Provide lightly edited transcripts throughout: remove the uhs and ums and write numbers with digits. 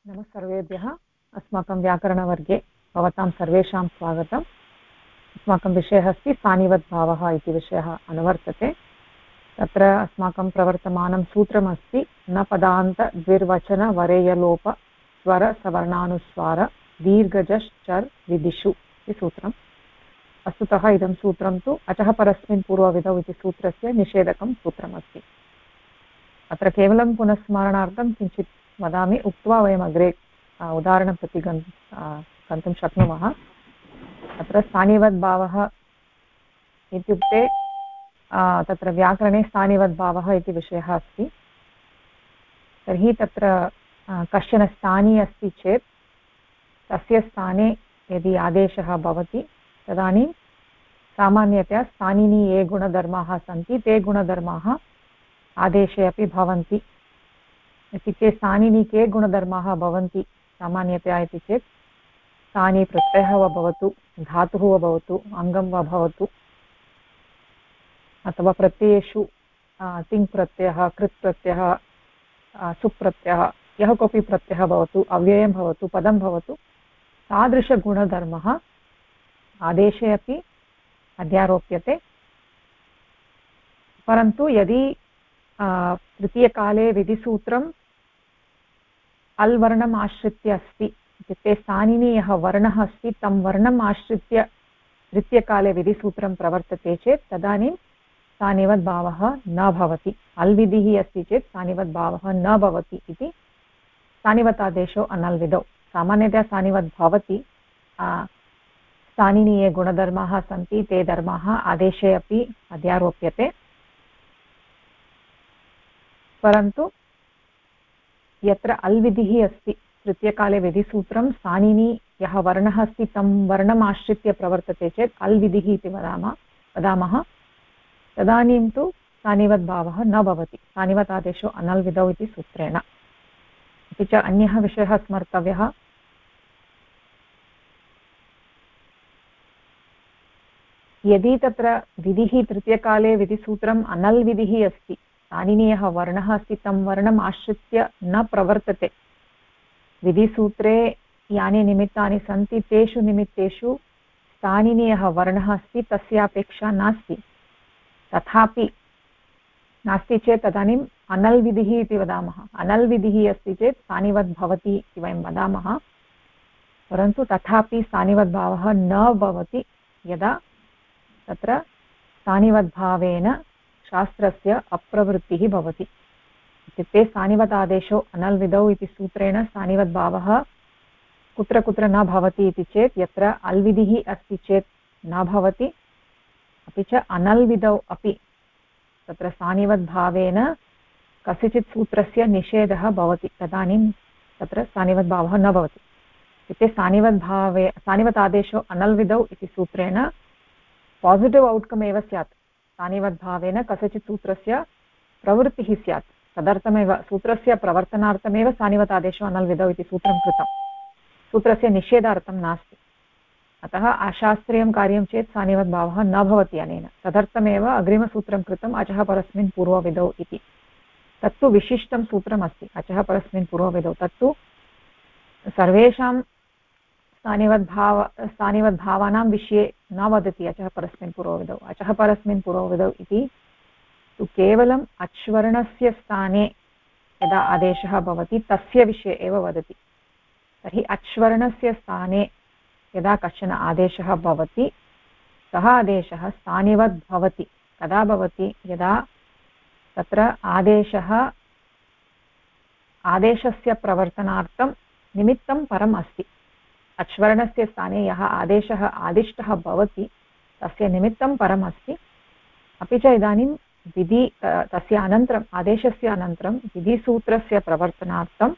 नमः सर्वेभ्यः। अस्माकं व्याकरणवर्गे भवतां सर्वेषां स्वागतम्। अस्माकं विषयः अस्ति स्थानिवद्भावः इति विषयः अनुवर्तते। तत्र अस्माकं प्रवर्तमानं सूत्रमस्ति न पदान्त द्विर्वचन वरेयलोप स्वर सवर्णानुस्वार दीर्घजश्चर् विदिषु इति सूत्रम्। वस्तुतः इदं सूत्रं तु अचः परस्मिन् पूर्वविधौ इति सूत्रस्य निषेधकं सूत्रमस्ति। अत्र केवलं पुनस्मरणार्थं किञ्चित् वदामि, उक्त्वा वयम् अग्रे उदाहरणं प्रति गन्तुं शक्नुमः। अत्र स्थानिवद्भावः इत्युक्ते तत्र व्याकरणे स्थानिवद्भावः इति विषयः अस्ति। तर्हि तत्र कश्चन स्थानी अस्ति चेत् तस्य स्थाने यदि आदेशः भवति तदानीं सामान्यतया स्थानिनी ये गुणधर्माः सन्ति ते गुणधर्माः आदेशे अपि भवन्ति। इत्युक्ते स्थानिनी के गुणधर्माः भवन्ति सामान्यतया इति चेत् स्थानी प्रत्ययः वा भवतु, धातुः वा भवतु, अङ्गं वा भवतु, अथवा प्रत्ययेषु तिङ् प्रत्ययः, कृत् प्रत्ययः, सुप्रत्ययः, यः कोऽपि प्रत्ययः भवतु, अव्ययं भवतु, पदं भवतु, तादृशगुणधर्मः आदेशे अपि अध्यारोप्यते। परन्तु यदि तृतीयकाले विधिसूत्रम् अल् वर्णम् आश्रित्य अस्ति, इत्युक्ते स्थानिनी यः वर्णः अस्ति तं वर्णम् आश्रित्य तृतीयकाले विधिसूत्रं प्रवर्तते चेत् तदानीं स्थानिवद्भावः न भवति। अल् विधिः अस्ति चेत् स्थानिवद्भावः न भवति इति स्थानिवतादेशो अनल् विधौ। सामान्यतया स्थानिवद् भवति, स्थानिनी ये गुणधर्माः सन्ति ते धर्माः आदेशे अपि अध्यारोप्यते। परन्तु यत्र अल् विधिः अस्ति, तृतीयकाले विधिसूत्रं स्थानिनी यः वर्णः अस्ति तं वर्णम् आश्रित्य प्रवर्तते चेत् अल् विधिः इति वदामः, तदानीं तु स्थानिवद्भावः न भवति। स्थानिवतादेशो अनल् विधौ इति सूत्रेण। अपि च अन्यः विषयः स्मर्तव्यः, यदि तत्र विधिः तृतीयकाले विधिसूत्रम् अनल् विधिः अस्ति, स्थानिनी यः वर्णः अस्ति तं वर्णम् आश्रित्य न प्रवर्तते, विधिसूत्रे यानि निमित्तानि सन्ति तेषु निमित्तेषु स्थानिनी यः वर्णः अस्ति तस्यापेक्षा नास्ति, तथापि नास्ति चेत् तदानीम् अनल् विधिः इति वदामः। अनल् विधिः अस्ति चेत् स्थानिवद् भवति इति वयं वदामः, परन्तु तथापि स्थानिवद्भावः न भवति यदा तत्र स्थानिवद्भावेन शास्त्रस्य अप्रवृत्तिः भवति। इत्युक्ते स्थानिवतादेशो अनल् विधौ इति सूत्रेण स्थानिवद्भावः कुत्र कुत्र न भवति इति चेत् यत्र अल् विधिः अस्ति चेत् न भवति, अपि च अनल् विधौ अपि तत्र स्थानिवद्भावेन कस्यचित् सूत्रस्य निषेधः भवति, तदानीं तत्र स्थानिवद्भावः न भवति। इत्युक्ते स्थानिवतादेशो अनल् विधौ इति सूत्रेण पासिटिव् औट्कम् एव स्यात्। स्थानिवद्भावेन कस्यचित् सूत्रस्य प्रवृत्तिः स्यात्, तदर्थमेव सूत्रस्य प्रवर्तनार्थमेव स्थानिवतादेशो अनल् विधौ इति सूत्रं कृतं, सूत्रस्य निषेधार्थं नास्ति। अतः अशास्त्रीयं कार्यं चेत् स्थानिवद्भावः न भवति अनेन, तदर्थमेव अग्रिमसूत्रं कृतम् अचः परस्मिन् पूर्वविधौ इति। तत्तु विशिष्टं सूत्रमस्ति अचः परस्मिन् पूर्वविधौ। तत्तु सर्वेषां स्थानिवद्भावानां विषये न वदति अचः परस्मिन् पूर्वविधौ। अचः परस्मिन् पूर्वविधौ इति तु केवलम् अच्वर्णस्य स्थाने यदा आदेशः भवति तस्य विषये एव वदति। तर्हि अच्वर्णस्य स्थाने यदा कश्चन आदेशः भवति सः आदेशः स्थानिवद् भवति। कदा भवति? यदा तत्र आदेशस्य प्रवर्तनार्थं निमित्तं परम् अस्ति। अच्वर्णस्य स्थाने यः आदेशः आदिष्टः भवति तस्य निमित्तं परम् अस्ति। अपि च इदानीं तस्य अनन्तरम् आदेशस्य अनन्तरं विधिसूत्रस्य प्रवर्तनार्थम्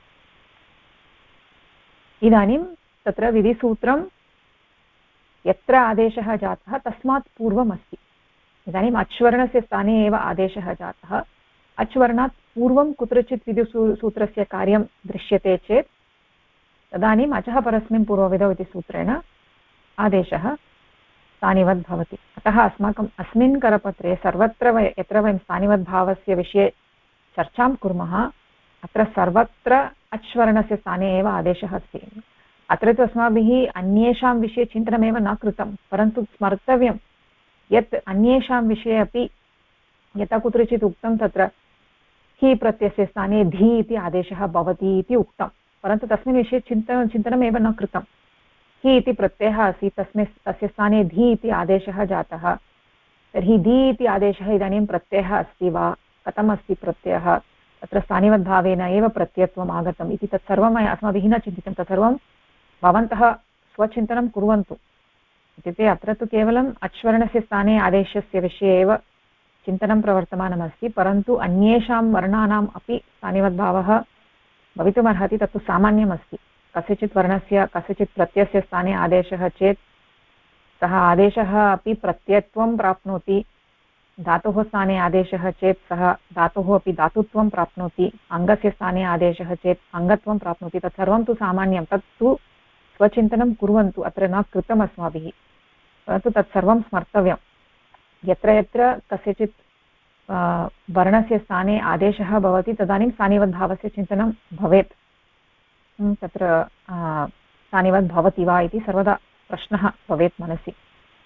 इदानीं तत्र विधिसूत्रं यत्र आदेशः जातः तस्मात् पूर्वम् अस्ति। इदानीम् अच्वर्णस्य स्थाने एव आदेशः जातः, अच्वर्णात् पूर्वं कुत्रचित् विधिसूत्रस्य कार्यं दृश्यते चेत् तदानीम् अचः परस्मिन् पूर्वविधौ इति सूत्रेण आदेशः स्थानिवद् भवति। अतः अस्माकम् अस्मिन् करपत्रे सर्वत्र यत्र वयं स्थानिवद्भावस्य विषये चर्चां कुर्मः अत्र सर्वत्र अच्वर्णस्य स्थाने एव आदेशः अस्ति। अत्र तु अस्माभिः अन्येषां विषये चिन्तनमेव न कृतं, परन्तु स्मर्तव्यं यत् अन्येषां विषये अपि यथा कुत्रचित् उक्तं तत्र हि प्रत्ययस्य स्थाने धी इति आदेशः भवति इति उक्तं, परन्तु तस्मिन् विषये चिन्तनमेव न कृतं। हि इति प्रत्ययः आसीत्, तस्य स्थाने धी इति आदेशः जातः। तर्हि धी इति आदेशः इदानीं प्रत्ययः अस्ति वा, कथम् अस्ति प्रत्ययः, तत्र स्थानिवद्भावेन एव प्रत्ययत्वम् आगतम् इति तत्सर्वम् अस्माभिः न चिन्तितं। तत्सर्वं भवन्तः स्वचिन्तनं कुर्वन्तु। इत्युक्ते अत्र तु केवलम् अच्वर्णस्य स्थाने आदेशस्य विषये एव चिन्तनं प्रवर्तमानमस्ति, परन्तु अन्येषां वर्णानाम् अपि स्थानिवद्भावः भवितुमर्हति। तत्तु सामान्यमस्ति। कस्यचित् वर्णस्य कस्यचित् प्रत्ययस्य स्थाने आदेशः चेत् सः आदेशः अपि प्रत्ययत्वं प्राप्नोति, धातोः स्थाने आदेशः चेत् सः धातोः अपि धातुत्वं प्राप्नोति, अङ्गस्य स्थाने आदेशः चेत् अङ्गत्वं प्राप्नोति। तत्सर्वं तु सामान्यं, तत्तु स्वचिन्तनं कुर्वन्तु, अत्र न कृतम् अस्माभिः, परन्तु तत्सर्वं स्मर्तव्यं। यत्र यत्र कस्यचित् वर्णस्य स्थाने आदेशः भवति तदानीं स्थानिवद्भावस्य चिन्तनं भवेत्। तत्र स्थानिवद् भवति वा इति सर्वदा प्रश्नः भवेत् मनसि।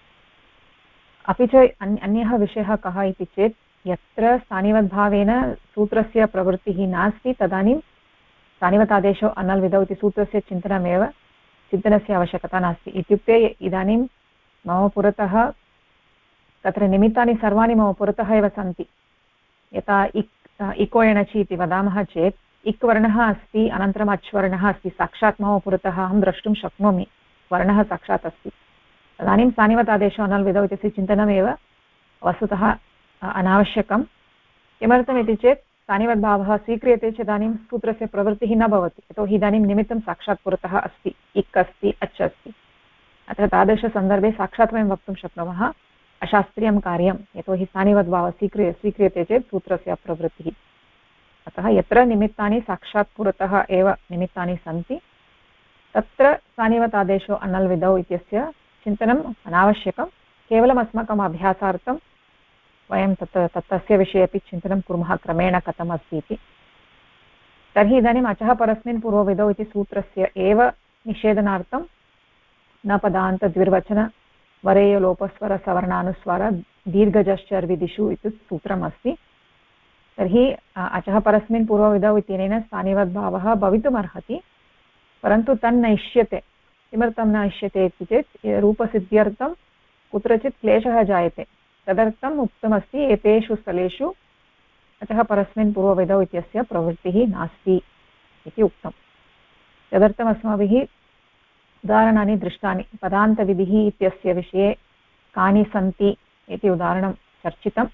अपि च अन्यः विषयः कः इति चेत् यत्र स्थानिवद्भावेन सूत्रस्य प्रवृत्तिः नास्ति तदानीं स्थानिवतादेशो अनल् विधौ इति सूत्रस्य चिन्तनस्य आवश्यकता नास्ति। इत्युक्ते इदानीं मम पुरतः तत्र निमित्तानि सर्वाणि मम पुरतः एव सन्ति। यथा इको एणचि इति वदामः चेत् इक् वर्णः अस्ति, अनन्तरम् अच्वर्णः अस्ति, साक्षात् मम पुरतः अहं द्रष्टुं शक्नोमि, वर्णः साक्षात् अस्ति। तदानीं स्थानिवतादेशो अनल् विधौ इत्यस्य चिन्तनमेव वस्तुतः अनावश्यकं। किमर्थमिति चेत् स्थानिवद्भावः स्वीक्रियते चेत् इदानीं सूत्रस्य प्रवृत्तिः न भवति, यतोहि इदानीं निमित्तं साक्षात् पुरतः अस्ति, इक् अस्ति, अच् अस्ति। अत्र तादृशसन्दर्भे साक्षात् वयं वक्तुं शक्नुमः अशास्त्रीयं कार्यं, यतोहि स्थानिवद्भावः स्वीक्रियते चेत् सूत्रस्य प्रवृत्तिः। अतः यत्र निमित्तानि साक्षात् पुरतः एव निमित्तानि सन्ति तत्र स्थानिवतादेशो अनल् विधौ इत्यस्य चिन्तनम् अनावश्यकं। केवलम् अस्माकम् अभ्यासार्थं वयं तस्य विषये अपि चिन्तनं कुर्मः क्रमेण कथम् अस्ति इति। तर्हि इदानीम् अचः परस्मिन् पूर्वविधौ इति सूत्रस्य एव निषेधनार्थं न पदान्तद्विर्वचन वरेयलोपस्वरसवर्णानुस्वार दीर्घजश्चर्विदिषु इति सूत्रम् अस्ति। तर्हि अचः परस्मिन् पूर्वविधौ इत्यनेन स्थानिवद्भावः भवितुमर्हति, परन्तु तन्नैष्यते। किमर्थं न इष्यते इति चेत् रूपसिद्ध्यर्थं कुत्रचित् क्लेशः जायते, तदर्थम् उक्तमस्ति एतेषु स्थलेषु अतः परस्मिन् पूर्वविधौ इत्यस्य प्रवृत्तिः नास्ति इति उक्तं। तदर्थम् अस्माभिः उदाहरणानि दृष्टानि। पदान्तविधिः इत्यस्य विषये कानि सन्ति इति उदाहरणं चर्चितं,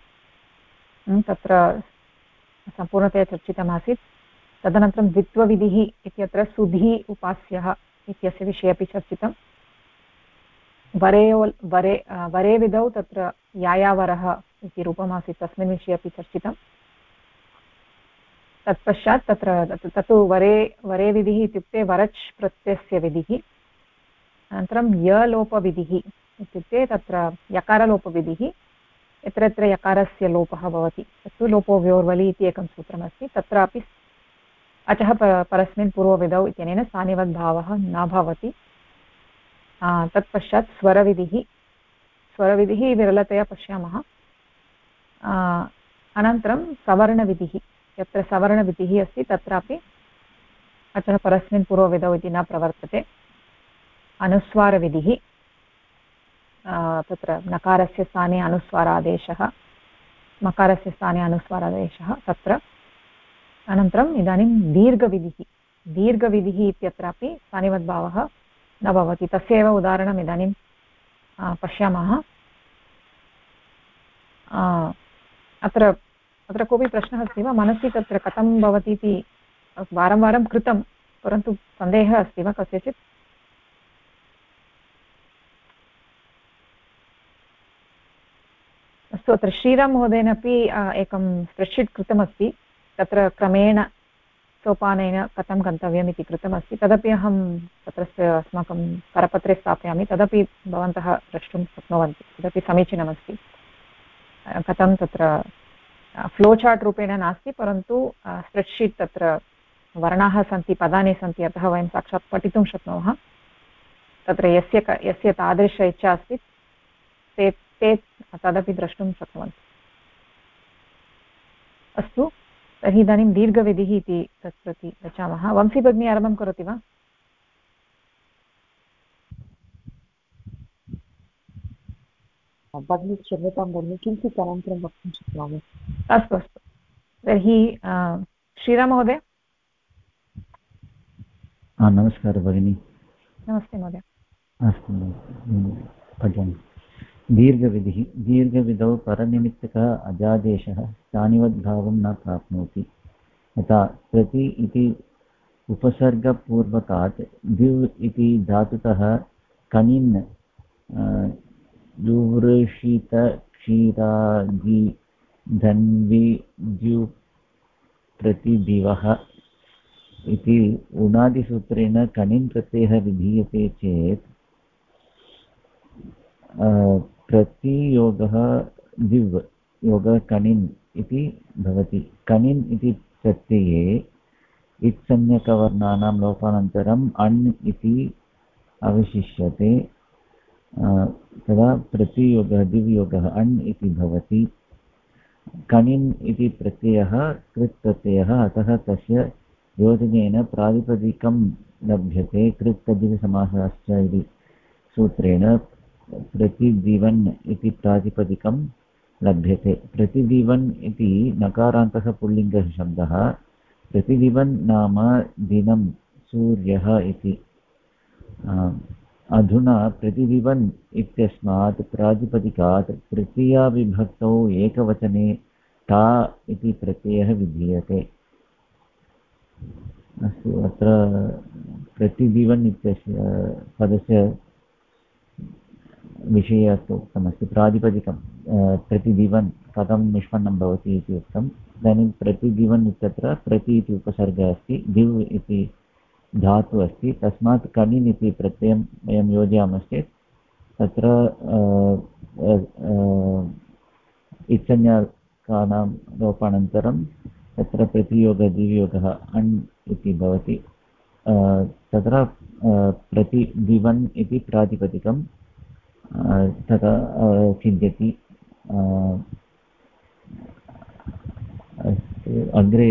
तत्र सम्पूर्णतया चर्चितमासीत्। तदनन्तरं द्वित्वविधिः इत्यत्र सुधी उपास्यः इत्यस्य विषये अपि चर्चितं। वरे विधौ तत्र यायावरः इति रूपमासीत्, तस्मिन् विषये अपि चर्चितं। तत्पश्चात् तत्तु वरे विधिः इत्युक्ते वरच् प्रत्ययस्य विधिः। अनन्तरं यलोपविधिः इत्युक्ते तत्र यकारलोपविधिः, यत्र यत्र यकारस्य लोपः भवति तत्तु लोपो व्योर्वलि इति एकं सूत्रमस्ति। तत्रापि अचः परस्मिन् पूर्वविधौ इत्यनेन स्थानिवद्भावः न भवति। तत्पश्चात् स्वरविधिः विरलतया पश्यामः। अनन्तरं सवर्णविधिः, यत्र सवर्णविधिः अस्ति तत्रापि अचः परस्मिन् पूर्वविधौ इति न प्रवर्तते। अनुस्वारविधिः, तत्र नकारस्य स्थाने अनुस्वारादेशः, मकारस्य स्थाने अनुस्वारादेशः तत्र। अनन्तरम् इदानीं दीर्घविधिः इत्यत्रापि स्थानिवद्भावः न भवति। तस्य एव उदाहरणम् इदानीं पश्यामः। अत्र कोऽपि प्रश्नः अस्ति वा मनसि? तत्र कथं भवति इति वारं वारं कृतं, परन्तु सन्देहः अस्ति वा कस्यचित्? अस्तु, अत्र श्रीराम महोदयेन अपि एकं स्प्रेड्शीट् कृतमस्ति, तत्र क्रमेण सोपानेन कथं गन्तव्यम् इति कृतमस्ति। तदपि अहं तत्र अस्माकं करपत्रे स्थापयामि, तदपि भवन्तः द्रष्टुं शक्नुवन्ति। तदपि समीचीनमस्ति। कथं तत्र फ्लो चार्ट् रूपेण नास्ति, परन्तु स्प्रेड्शीट् तत्र वर्णाः सन्ति पदानि सन्ति अतः वयं साक्षात् पठितुं शक्नुमः तत्र यस्य तादृश इच्छा अस्ति ते ते तदपि द्रष्टुं शक्नुवन्ति अस्तु तर्हि इदानीं दीर्घविधिः इति तत् प्रति गच्छामः वंशी भगिनी आरम्भं करोति वा भगिनी क्षम्यतां भगिनी किञ्चित् अनन्तरं वक्तुं शक्नोमि अस्तु अस्तु तर्हि श्रीराममहोदय नमस्कारः भगिनी नमस्ते महोदय अस्तु पठामि दीर्घविधिः दीर्घविधौ परनिमित्तकः अजादेशः स्थानिवद्भावं न प्राप्नोति यथा प्रति इति उपसर्गपूर्वकात् द्विव् इति धातुतः कनिन् दुवृषित क्षीरादि धन्वी द्यु प्रतिदिवः इति उणादिसूत्रेण कनिन् प्रत्ययः विधीयते चेत् प्रतियोगः दिव् योगः कनिन् इति भवति कनिन् इति प्रत्यये इत्संज्ञकवर्णानां लोपानन्तरम् अण् इति अवशिष्यते तदा प्रतियोगः दिव्योगः अण् इति भवति कनिन् इति प्रत्ययः कृत् प्रत्ययः अतः तस्य योजनेन प्रातिपदिकं लभ्यते कृत् तद्धितसमासश्च इति सूत्रेण प्रतिदिवन् इति प्रातिपदिकं लभ्यते प्रतिदिवन् इति नकारान्तः पुल्लिङ्गः शब्दः प्रतिदिवन् नाम दिनं सूर्यः इति अधुना प्रतिदिवन् इत्यस्मात् प्रातिपदिकात् तृतीयाविभक्तौ एकवचने टा इति प्रत्ययः विधीयते अस्तु अत्र प्रतिदिवन् इत्यस्य पदस्य विषये अस्तु उक्तमस्ति प्रातिपदिकं प्रतिदिवन् कथं निष्पन्नं भवति इति उक्तम् इदानीं प्रतिदिवन् इत्यत्र प्रति इति उपसर्गः अस्ति दिव् इति धातु अस्ति तस्मात् कनिन् इति प्रत्ययं वयं योजयामश्चेत् तत्र इत्संज्ञकानां लोपानन्तरं तत्र प्रतियोगः दिव्योगः अण् इति भवति तत्र प्रतिदिवन् इति प्रातिपदिकं तथा सिद्ध्यति अग्रे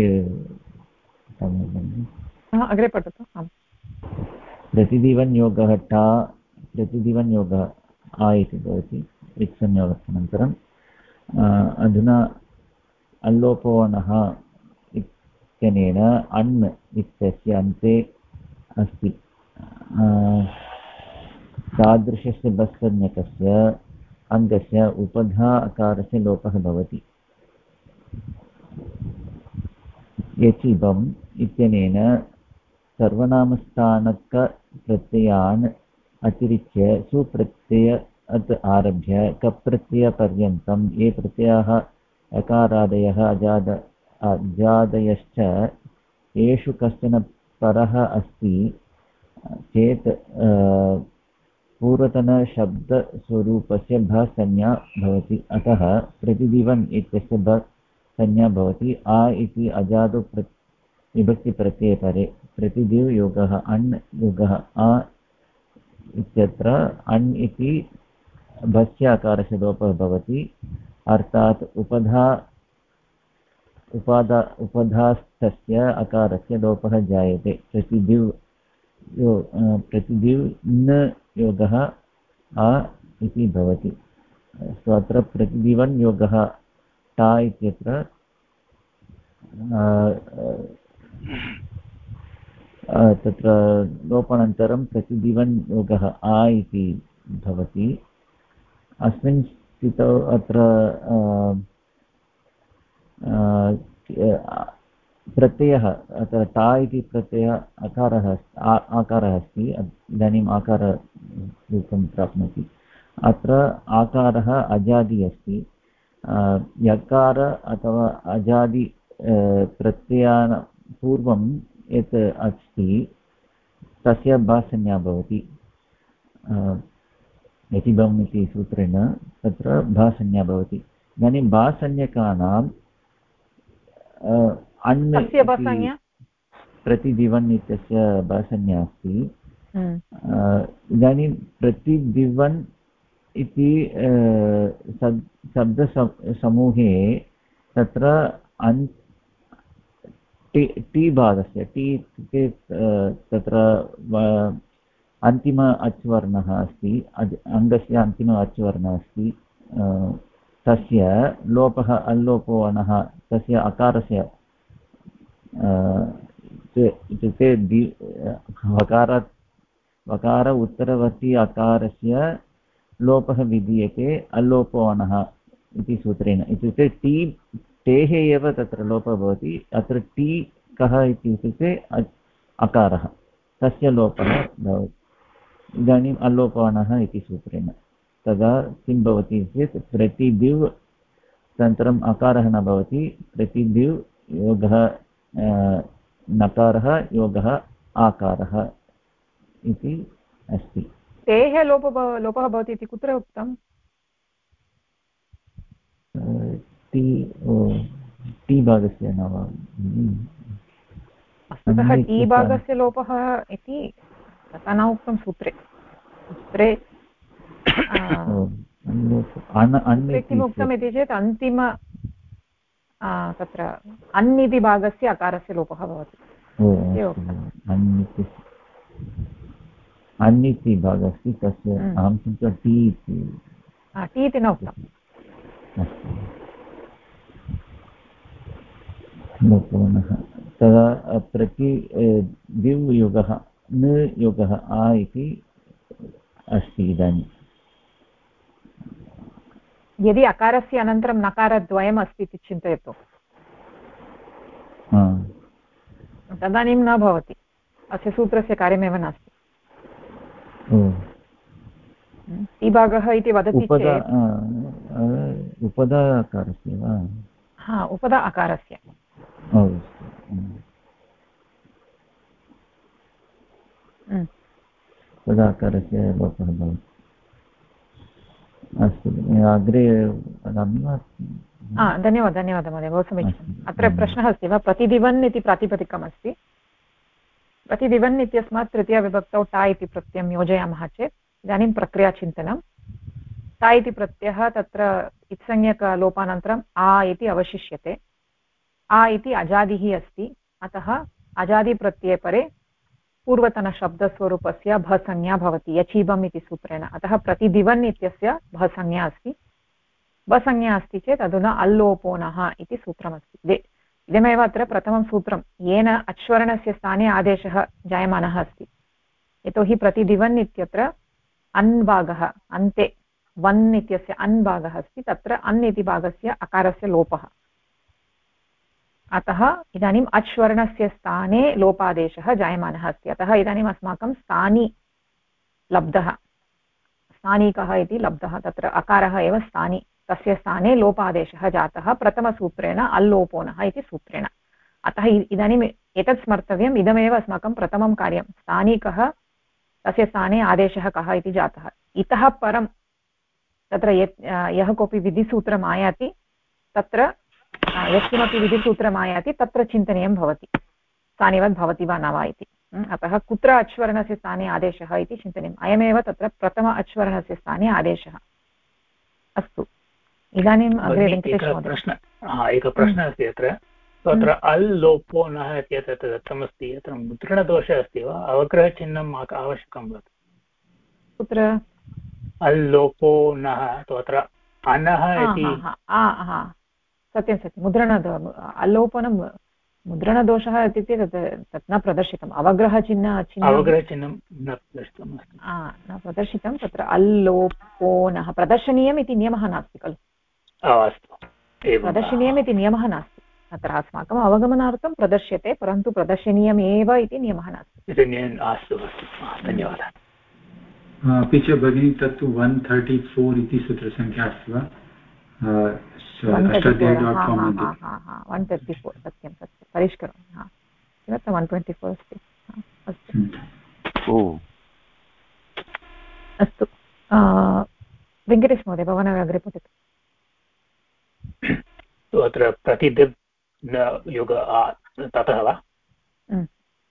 अग्रे पठतु आम् प्रतिदिवन् योगः टा प्रतिदिवन् योगः आ इति भवति इत्संयोगानन्तरम् अधुना अल्लोपवनः इत्यनेन अण् इत्यस्य अन्ते अस्ति तादृशस्य बस्संज्ञकस्य अङ्गस्य उपधा अकारस्य लोपः भवति यचिबम् इत्यनेन सर्वनामस्थानकप्रत्ययान् अतिरिच्य सुप्रत्ययात् आरभ्य कप्रत्ययपर्यन्तं ये प्रत्ययाः अकारादयः अजादयश्च येषु कश्चन परः अस्ति चेत् पूर्वतनशब्दस्वरूपस्य भसंज्ञा भवति अतः प्रतिदिवन् इत्यस्य भसंज्ञा भवति आ इति अजादो विभक्तिप्रत्ययपरे प्रतिदिव् योगः अण् योगः आ इत्यत्र अण् इति भस्य आकारस्य लोपः भवति अर्थात् उपधास्थस्य अकारस्य लोपः जायते प्रतिदिव् न योगः आ इति भवति अत्र प्रतिदिवन् योगः टा इत्यत्र तत्र लोपानन्तरं प्रतिदिवन् योगः आ इति भवति अस्मिन् स्थितौ अत्र प्रत्ययः अत्र टा इति प्रत्ययः आकारः अस्ति इदानीम् आकाररूपं प्राप्नोति अत्र आकारः अजादि अस्ति यकार अथवा अजादि प्रत्ययान् पूर्वं यत् अस्ति तस्य भासंज्ञा भवति यतिबम् इति सूत्रेण तत्र भासंज्ञा भवति इदानीं भासंज्ञकानां प्रतिदिवन् इत्यस्य भाषण्या अस्ति। इदानीं प्रतिदिवन् इति शब्दसमूहे तत्र टी भागस्य टी इत्युक्ते तत्र अन्तिम अच्वर्णः अस्ति, अङ्गस्य अन्तिम अच्वर्णः अस्ति, तस्य लोपः अल्लोपो अनः तस्य अकारस्य इत्युक्ते वकार उत्तरवर्ती अकारस्य लोपः विधीयते अल्लोपो अनः इति सूत्रेण। इत्युक्ते टी टेः एव तत्र लोपः भवति। अत्र टी कः इत्युक्ते अकारः, तस्य लोपः भवति। इदानीम् अल्लोपानः इति सूत्रेण तदा किं भवति चेत् प्रतिदिव् तदनन्तरम् अकारः न भवति, प्रतिदिव् योगः नकारः योगः आकारः इति अस्ति। तेः लोपः भवति इति कुत्र उक्तम्? टी भागस्य न वा? वस्तुतः टी भागस्य लोपः इति तथा न उक्तं सूत्रे। किम् उक्तम् इति चेत् अन्तिम तत्र अन् इति भागस्य अकारस्य लोपः भवति। अन् इति भागः अस्ति तस्य अहं चिन्त्य टी इति न उक्तम्। तदा प्रति दिव् युगः न युगः आ इति अस्ति। इदानीं यदि अकारस्य अनन्तरं नकारद्वयम् अस्ति इति चिन्तयतु, तदानीं न भवति, अस्य सूत्रस्य कार्यमेव नास्ति। टीभागः इति वदति चेत् उपदा अकारस्य वा? हा, उपदा अकारस्य। तदाकारस्य लोपः भवति। अस्तु, अग्रे वदामि वा? धन्यवादः महोदय, बहु समीचीनम्। अत्र प्रश्नः अस्ति वा? प्रतिदिवन् इति प्रातिपदिकम् अस्ति। प्रतिदिवन् इत्यस्मात् तृतीयाविभक्तौ टा इति प्रत्ययं योजयामः चेत् इदानीं प्रक्रियाचिन्तनं। टा इति प्रत्ययः तत्र इत्संज्ञकलोपानन्तरम् आ इति अवशिष्यते। आ इति अजादिः अस्ति, अतः अजादिप्रत्यये परे पूर्वतनशब्दस्वरूपस्य भसंज्ञा भवति यचीबम् इति सूत्रेण। अतः प्रतिदिवन् इत्यस्य भसंज्ञा अस्ति। भसंज्ञा अस्ति चेत् अधुना अल्लोपोनः इति सूत्रमस्ति। इदमेव अत्र प्रथमं सूत्रं येन अच्वर्णस्य स्थाने आदेशः जायमानः अस्ति। यतोहि प्रतिदिवन् इत्यत्र अन् भागः, अन्ते वन् इत्यस्य अन् भागः अस्ति, तत्र अन् इति भागस्य अकारस्य लोपः। अतः इदानीम् अच्वर्णस्य स्थाने लोपादेशः जायमानः अस्ति। अतः इदानीम् अस्माकं स्थानी लब्धः, स्थानीकः इति लब्धः, तत्र अकारः एव स्थानी, तस्य स्थाने लोपादेशः जातः प्रथमसूत्रेण अल्लोपोनः इति सूत्रेण। अतः इदानीम् एतत् स्मर्तव्यम्, इदमेव अस्माकं प्रथमं कार्यं। स्थानीकः, तस्य स्थाने आदेशः कः इति जातः। इतः परं तत्र यः कोऽपि विधिसूत्रम् आयाति, तत्र यत्किमपि विधिसूत्रम् आयाति तत्र चिन्तनीयं भवति, स्थानिवत् भवति वा न वा इति। अतः कुत्र अच्वर्णस्य स्थाने आदेशः इति चिन्तनीयम्। अयमेव तत्र प्रथम अच्वर्णस्य स्थाने आदेशः। अस्तु, इदानीम् अग्रे वेङ्कटेशमहोदय। एकः प्रश्नः अस्ति अत्र। तत्र अल् लोपो नः इत्येतत् दत्तमस्ति, अत्र मुद्रणदोषः अस्ति वा? अवग्रहचिह्नम् आवश्यकं वा? कुत्र अल् लोपो नः तत्र अनः इति? सत्यं सत्यं, अल्लोपनं मुद्रणदोषः इत्युक्ते तत् न प्रदर्शितम्। अवग्रहचिह्नं न प्रदर्शितम्, न प्रदर्शितं। तत्र अल्लोपोनः प्रदर्शनीयम् इति नियमः नास्ति खलु? अस्तु, प्रदर्शनीयम् इति नियमः नास्ति। अत्र अस्माकम् अवगमनार्थं प्रदर्श्यते, परन्तु प्रदर्शनीयमेव इति नियमः नास्ति। अस्तु, धन्यवादः। अपि च भगिनी तत्तु 134 इति सूत्रसङ्ख्या अस्ति वा? 134 सत्यं परिष्करोमि। किमर्थं 124 अस्ति? अस्तु, वेङ्कटेश महोदय, भवान् अग्रे पठतु। अत्र प्रतिदिव् युग ततः वा?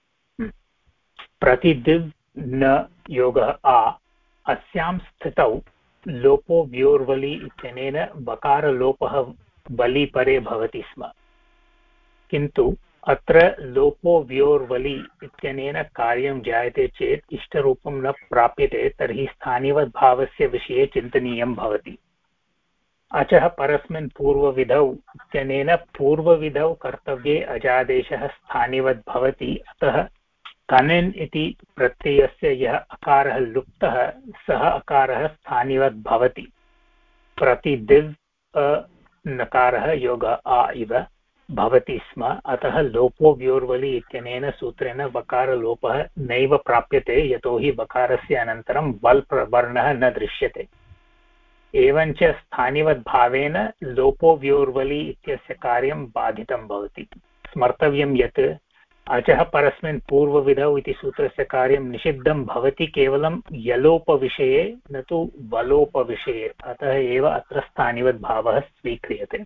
प्रतिदिव् न योगः आ अस्यां स्थितौ लोपो व्योर्वलि इत्यनेन वकारलोपः वलि परे भवति स्म किन्तु अत्र लोपो व्योर्वलि इत्यनेन कार्यं जायते चेत् इष्टरूपं न प्राप्यते तर्हि स्थानिवद्भावस्य विषये चिन्तनीयं भवति अचः परस्मिन् पूर्वविधौ इत्यनेन पूर्वविधौ कर्तव्ये अजादेशः स्थानिवद् भवति अतः कनिन् इति प्रत्ययस्य यः अकारः लुप्तः सः अकारः स्थानिवद् भवति प्रतिदिव् नकारः योग आ इव भवति स्म अतः लोपो व्योर्वलि इत्यनेन सूत्रेण वकारलोपः नैव प्राप्यते यतोहि वकारस्य अनन्तरं वल् वर्णः न दृश्यते एवञ्च स्थानिवद्भावेन लोपो व्योर्वलि इत्यस्य कार्यं बाधितं भवति स्मर्तव्यं यत् अचः परस्मिन् पूर्वविधौ इति सूत्रस्य कार्यं निषिद्धं भवति केवलं यलोपविषये न तु वलोपविषये अतः एव अत्र स्थानिवद्भावः स्वीक्रियते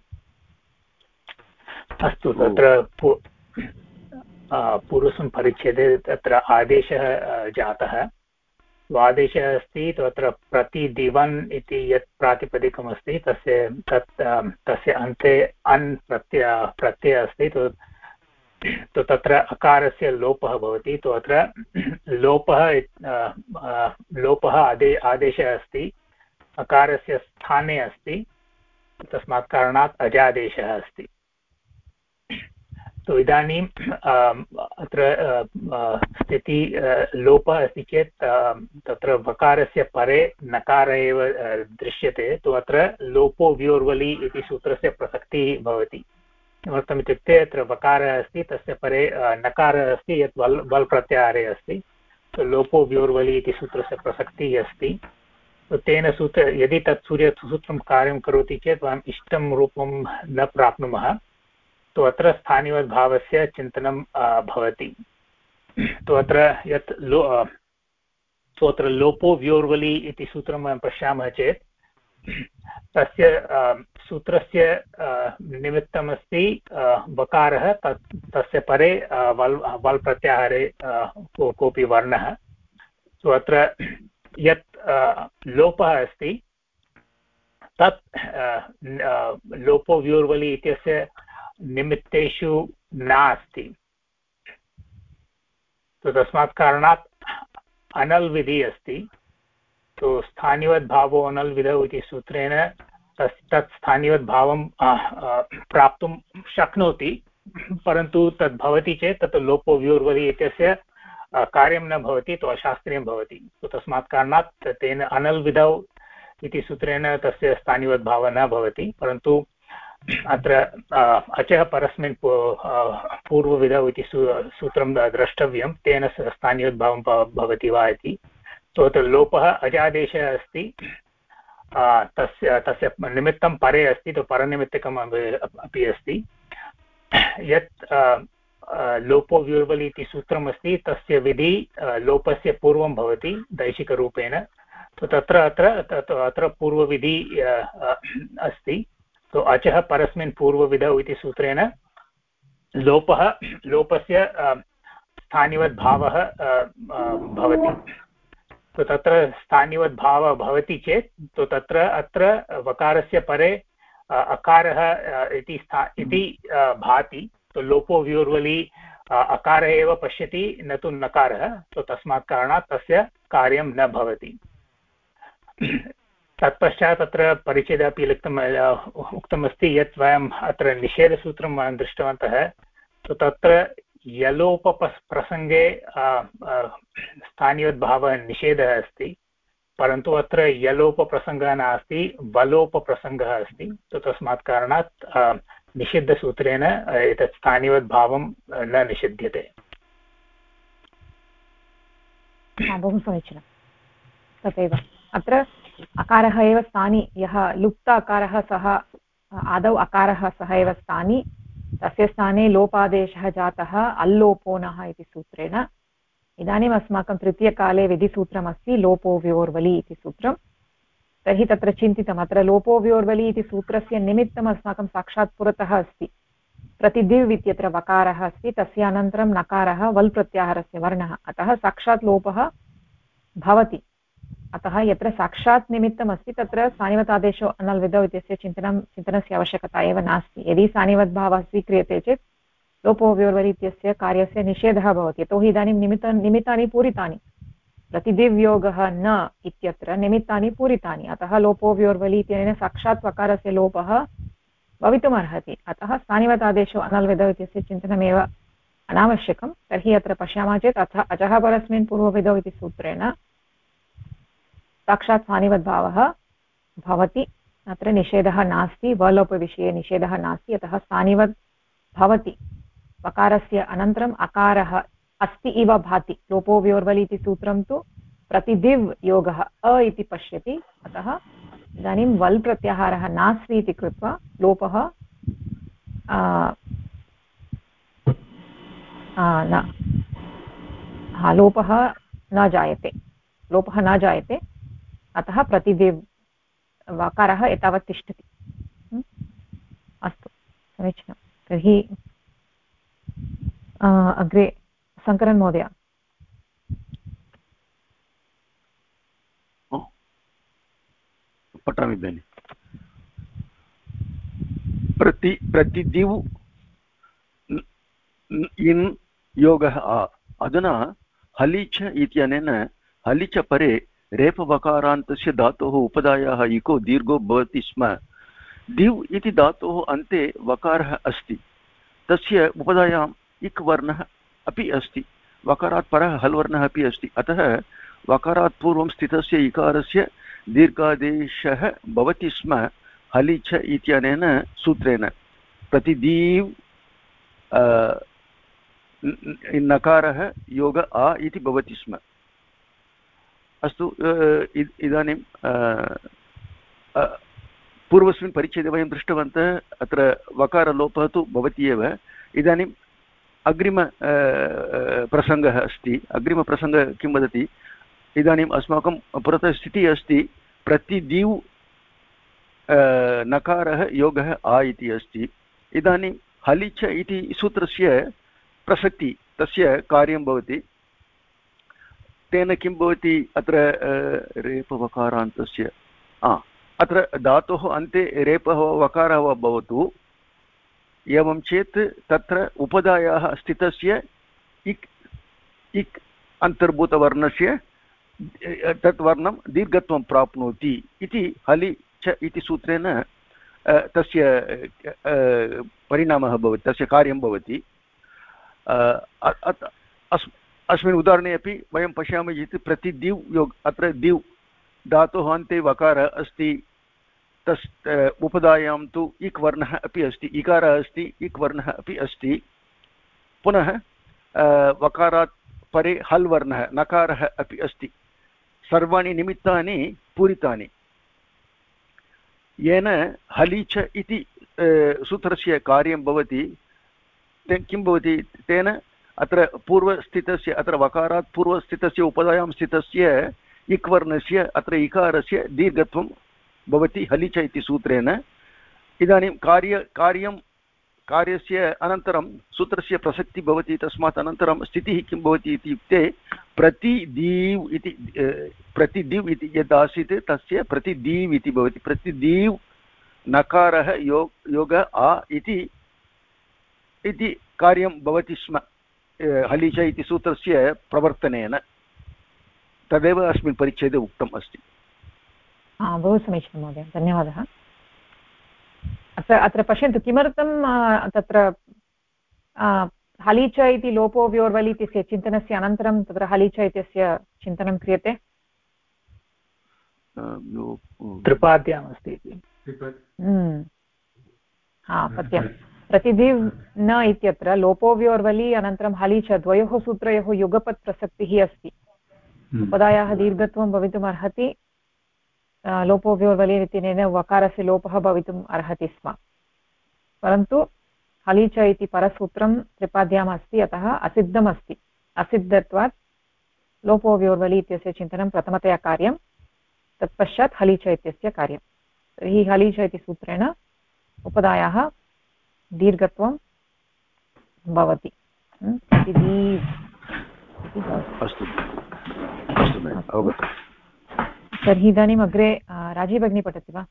अस्तु तत्र पूर्वस्मिन् परिच्छेदे तत्र आदेशः जातः आदेशः अस्ति तत्र प्रतिदिवन् इति यत् प्रातिपदिकमस्ति तस्य अन्ते अन् प्रत्ययः अस्ति तो तत्र अकारस्य लोपः भवति तो अत्र लोपः आदेशः अस्ति अकारस्य स्थाने अस्ति तस्मात् कारणात् अजादेशः अस्ति तो इदानीम् अत्र स्थिति लोपः अस्ति चेत् तत्र वकारस्य परे नकार एव दृश्यते तो अत्र लोपो व्योर्वलि इति सूत्रस्य प्रसक्तिः भवति किमर्थम् इत्युक्ते अत्र वकारः अस्ति तस्य परे नकारः अस्ति यत् वल् प्रत्याहारे अस्ति तो लोपो व्योर्वलि इति सूत्रस्य प्रसक्तिः अस्ति तो तेन यदि तत् सूत्रं कार्यं करोति चेत् वयम् इष्टं रूपं न प्राप्नुमः तो अत्र स्थानिवद्भावस्य चिन्तनं भवति तो अत्र यत् अत्र लोपो व्योर्वलि इति सूत्रं वयं पश्यामः चेत् तस्य सूत्रस्य निमित्तमस्ति वकारः तस्य परे वल् प्रत्याहारे कोऽपि वर्णः तो अत्र यत् लोपः अस्ति तत् लोपो व्योर्वलि इत्यस्य निमित्तेषु नास्ति तो तस्मात् कारणात् अनल् विधि अस्ति तो स्थानिवद्भावो अनल् विधौ इति सूत्रेण तत् स्थानिवद्भावं प्राप्तुं शक्नोति परन्तु तद् भवति चेत् तत् लोपो व्योर्वलि इत्यस्य कार्यं न भवति तो अशास्त्रीयं भवति तो तस्मात् कारणात् तेन अनल् विधौ इति सूत्रेण तस्य स्थानिवद्भावः न भवति परन्तु अत्र अचः परस्मिन् पूर्वविधौ इति सूत्रं द्रष्टव्यं तेन स्थानियोद्भावं भवति वा इति तो अत्र लोपः अजादेशः अस्ति तस्य निमित्तं परे अस्ति तो परनिमित्तकम् अपि अस्ति यत् लोपो व्योर्वलि इति सूत्रम् अस्ति तस्य विधि लोपस्य पूर्वं भवति दैशिकरूपेण तो अत्र पूर्वविधि अस्ति तो अचः परस्मिन् पूर्वविधौ इति सूत्रेण लोपस्य स्थानिवद्भावः भवति तो तत्र स्थानिवद्भावः भवति चेत् तो अत्र वकारस्य परे अकारः इति भाति तो लोपो व्योर्वलि अकारः एव पश्यति न तु नकारः तो तस्मात् कारणात् तस्य कार्यं न भवति तत्पश्चात् अत्र परिच्छेदे अपि उक्तमस्ति यत् वयम् अत्र निषेधसूत्रं वयं दृष्टवन्तः तो तत्र यलोपप्रसङ्गे स्थानियोद्भावः निषेधः अस्ति परन्तु अत्र यलोपप्रसङ्गः नास्ति वलोपप्रसङ्गः अस्ति तो तस्मात् कारणात् निषिद्धसूत्रेण एतत् स्थानियोद्भावं न निषिध्यते बहु समीचीनं तथैव अत्र अकारः एव स्थानि यः लुप्त अकारः सः आदौ अकारः सः एव स्थानि तस्य स्थाने लोपादेशः जातः अल्लोपोनः इति सूत्रेण इदानीम् अस्माकं तृतीयकाले विधिसूत्रमस्ति लोपो व्योर्वलि इति सूत्रं तर्हि तत्र चिन्तितम् अत्र लोपो व्योर्वलि इति सूत्रस्य निमित्तम् अस्माकं साक्षात् पुरतः अस्ति प्रतिदिव् इत्यत्र वकारः अस्ति, तस्य अनन्तरं नकारः वल् प्रत्याहारस्य वर्णः, अतः साक्षात् लोपः भवति। अतः यत्र साक्षात् निमित्तमस्ति तत्र सानिवतादेशो अनल् विदौ इत्यस्य चिन्तनस्य आवश्यकता एव नास्ति। यदि सानिवद्भावः स्वीक्रियते चेत् लोपो व्योर्वरि इत्यस्य कार्यस्य निषेधः भवति, यतोहि इदानीं निमित्तानि पूरितानि। प्रतिदिव्योगः न इत्यत्र निमित्तानि पूरितानि, अतः लोपो व्योर्वलि इत्यनेन साक्षात् वकारस्य लोपः भवितुमर्हति। अतः स्थानिवतादेशो अनल् विदौ इत्यस्य चिन्तनमेव अनावश्यकं। तर्हि अत्र पश्यामः चेत् अथ अचः परस्मिन् पूर्वविदौ इति सूत्रेण साक्षात् स्थानिवद्भावः भवति, अत्र निषेधः नास्ति, वलोपविषये निषेधः नास्ति, अतः स्थानिवद् भवति। वकारस्य अनन्तरम् अकारः अस्ति इव भाति। लोपो व्योर्वलि इति सूत्रं तु प्रतिदिव् योगः अ इति पश्यति, अतः इदानीं वल् प्रत्याहारः नास्ति इति कृत्वा लोपः लोपः न जायते, अतः प्रतिदिव् वकारः एतावत् तिष्ठति। अस्तु, समीचीनं। तर्हि अग्रे शङ्करन् महोदय। पठामि इदानीं। प्रतिदिव् इन् योगः आ। अधुना हलिच इत्यनेन हलिच परे रेफवकारान्तस्य धातोः उपधायाः इको दीर्घो भवति स्म। दिव् इति धातोः अन्ते वकारः अस्ति, तस्य उपधायाम् इक् वर्णः अपि अस्ति, वकारात् परः हल् वर्णः अपि अस्ति। अतः वकारात् पूर्वं स्थितस्य इकारस्य दीर्घादेशः भवति स्म हलिच इत्यनेन सूत्रेण। प्रतिदीव् नकारः योग आ इति भवति स्म। अस्तु, इदानीं पूर्वस्मिन् परिच्छेदे वयं दृष्टवन्तः, अत्र वकारलोपः तु भवति एव। इदानीम् अग्रिम प्रसङ्गः अस्ति। अग्रिमप्रसङ्गः किं वदति? इदानीम् अस्माकं पुरतः स्थितिः अस्ति, प्रतिदिव् नकारः योगः आ इति अस्ति। इदानीं हलिच इति सूत्रस्य प्रसक्ति, तस्य कार्यं भवति। तेन किं भवति? अत्र रेपवकारान्तस्य अत्र धातोः अन्ते रेपः वकारः वा भवतु, एवं चेत् तत्र उपधायाः स्थितस्य इक् अन्तर्भूतवर्णस्य तत् वर्णं दीर्घत्वं प्राप्नोति इति हलि च इति सूत्रेण तस्य परिणामः भवति, तस्य कार्यं भवति। अस्मिन् उदाहरणे अपि वयं पश्यामः चेत् प्रतिदिव् योग, अत्र दिव् धातोः अन्ते वकारः अस्ति, तस् उपधायां तु इक् वर्णः अपि अस्ति, इकारः अस्ति, इक् वर्णः अपि अस्ति। पुनः वकारात् परे हल् वर्णः नकारः अपि अस्ति। सर्वाणि निमित्तानि पूरितानि, येन हलिच इति सूत्रस्य कार्यं भवति। किं भवति? तेन अत्र पूर्वस्थितस्य, अत्र वकारात् पूर्वस्थितस्य उपधायां स्थितस्य इक् वर्णस्य, अत्र इकारस्य दीर्घत्वं भवति हलिच इति सूत्रेण। इदानीं कार्यस्य अनन्तरं सूत्रस्य प्रसक्तिः भवति। तस्मात् अनन्तरं स्थितिः किं भवति इत्युक्ते, प्रतिदिव् इति यद् आसीत् तस्य प्रतिदिव् इति भवति। प्रतिदिव् नकारः योग आ इति कार्यं भवति स्म हलिच इति सूत्रस्य प्रवर्तनेन। तदेव अस्मिन् परिच्छेदे उक्तम् अस्ति। बहु समीचीनं महोदय, धन्यवादः। अत्र पश्यन्तु, किमर्थं तत्र हलिच इति लोपो व्योर्वलि इत्यस्य चिन्तनस्य अनन्तरं तत्र हलिच इत्यस्य चिन्तनं क्रियते? त्रिपाद्याम् अस्ति। सत्यं। प्रतिदिव् न इत्यत्र लोपो व्योर्वलि अनन्तरं हलिच द्वयोः सूत्रयोः युगपत् प्रसक्तिः अस्ति। उपधायाः दीर्घत्वं भवितुमर्हति, लोपो व्योर्वलि इत्यनेन वकारस्य लोपः भवितुम् अर्हति स्म। परन्तु हलिच इति परसूत्रं त्रिपाद्याम् अस्ति, अतः असिद्धमस्ति। असिद्धत्वात् लोपो व्योर्वलि इत्यस्य चिन्तनं प्रथमतया कार्यं, तत्पश्चात् हलिच इत्यस्य कार्यं। तर्हि हलिच इति सूत्रेण उपधायाः दीर्घत्वं भवति प्रतिदीव् अस्तु अवगतम्। तर्हि इदानीम् अग्रे राजी भगिनी पठति वा?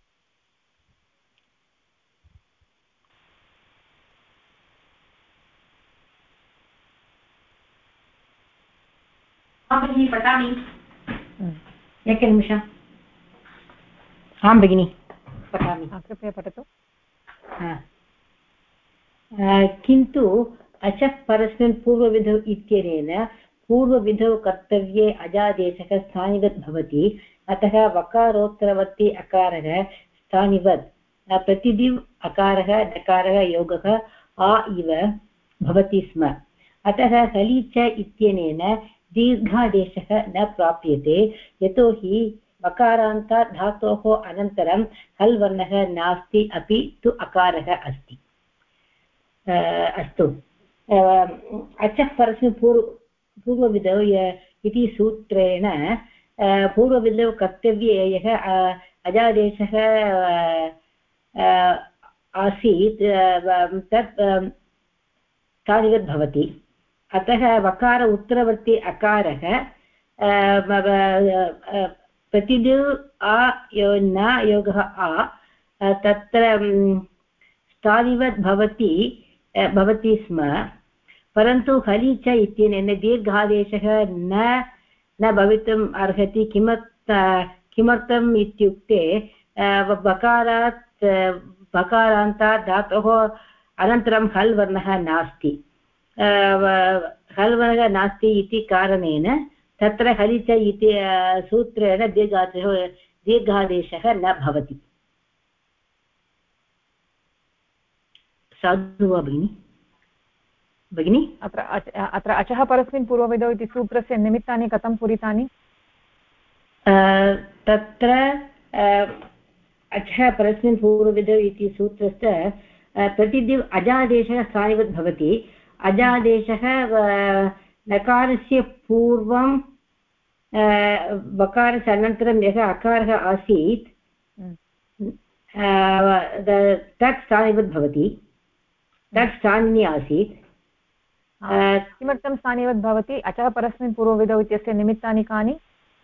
भगिनी पठामि, एकनिमिषम्। आं भगिनि पठामि। कृपया पठतु। किन्तु अचः परस्मिन् पूर्वविधौ इत्यनेन पूर्वविधौ कर्तव्ये अजादेशः स्थानिवत् भवति। अतः वकारोत्तरवर्ती अकारः स्थानिवत् प्रतिदिव् अकारः डकारः योगः आ इव भवति स्म। अतः हलि च इत्यनेन दीर्घादेशः न प्राप्यते, यतोहि वकारान्तात् धातोः अनन्तरं हल् वर्णः नास्ति, अपि तु अकारः अस्ति। अस्तु, अचः परस्मिन् पूर्वविधौ इति सूत्रेण पूर्वविधौ कर्तव्ये यः अजादेशः आसीत् तत् स्थानिवत् भवति। अतः वकार उत्तरवर्ती अकारः प्रतिदिव् आ न योगः आ तत्र स्थानिवत् भवति स्म। परन्तु हलि च इत्यनेन दीर्घादेशः न भवितुम् अर्हति। किमर्थम् इत्युक्ते वकारान्तात् धातोः अनन्तरं हल् वर्णः नास्ति। हल् वर्णः नास्ति इति कारणेन तत्र हलि च इति सूत्रेण दीर्घादेशः न भवति। साधु वा भगिनि? अत्र अचः परस्मिन् पूर्वविधौ इति सूत्रस्य निमित्तानि कथं पूरितानि? तत्र अचः परस्मिन् पूर्वविधौ इति सूत्रस्य प्रतिदिव् अजादेशः स्थानिवत् भवति। अजादेशः नकारस्य पूर्वं वकारस्य अनन्तरं यः अकारः आसीत् तत् स्थानिवत् भवति। तत् स्थानिनी आसीत्। किमर्थं स्थानिवत् भवति? अचः परस्मिन् पूर्वविधौ इत्यस्य निमित्तानि कानि?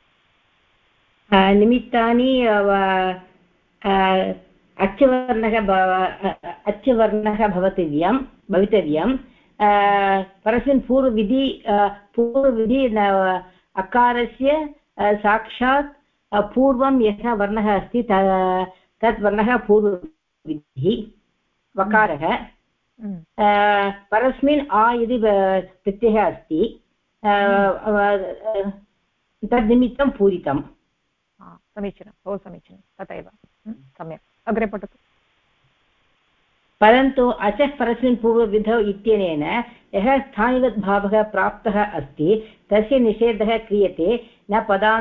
निमित्तानि अच्वर्णः भवितव्यं। परस्मिन् पूर्वविधि अकारस्य साक्षात् पूर्वं यः वर्णः अस्ति तत् वर्णः पूर्वविधिः वकारः। परस्मिन् आ इति प्रत्ययः अस्ति, तद्निमित्तं पूरितम्। समीचीनं, बहु समीचीनं, तथैव सम्यक्। अग्रे पठतु। परन्तु अचः परस्मिन् पूर्वविधौ इत्यनेन यः स्थानिवत् भावः प्राप्तः अस्ति तस्य निषेधः क्रियते न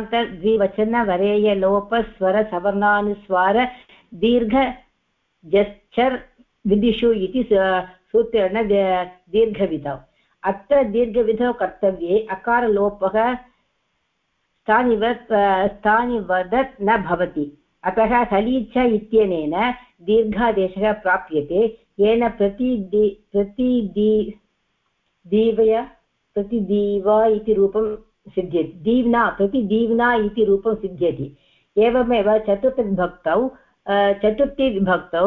पदान्तद्विवचनवरेयलोपस्वरसवर्णानुस्वार दीर्घजश्चर् विधिषु इति सूत्रेण दीर्घविधौ। अत्र दीर्घविधौ कर्तव्ये अकारलोपः स्थानिवदत् न भवति। अतः हलि च इत्यनेन दीर्घादेशः प्राप्यते, येन प्रतिदीवा इति रूपं सिद्ध्यति। प्रतिदीव्ना इति रूपं सिद्ध्यति। एवमेव चतुर्थी विभक्तौ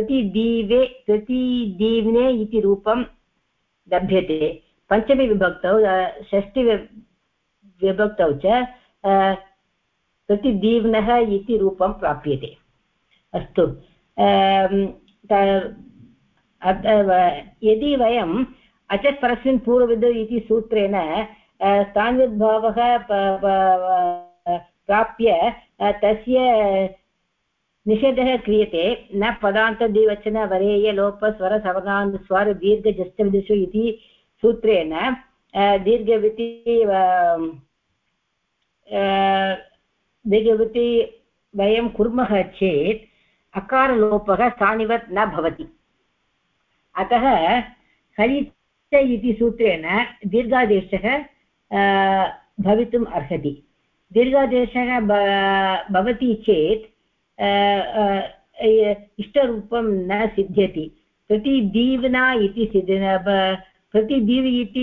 प्रतिदीव्ने इति रूपं लभ्यते। पञ्चमी विभक्तौ षष्ठी विभक्तौ च प्रतिदीव्नः इति रूपं प्राप्यते। अस्तु, यदि वयम् अचः परस्मिन् पूर्वविधौ इति सूत्रेण स्थानिवद्भावः प्राप्य तस्य निषेधः क्रियते न पदान्तद्विवचन वरेय लोप स्वर सवर्णानुस्वार दीर्घजस्तविदुषु इति सूत्रेण दीर्घवृत्ति वयं कुर्मः चेत् अकारलोपः स्थानिवत् न भवति। अतः हलि च इति सूत्रेण दीर्घादेशः भवितुम् अर्हति। दीर्घादेशः भवति चेत् इष्टरूपं न सिद्ध्यति। प्रतिदीव्ना इति प्रतिदीव् इति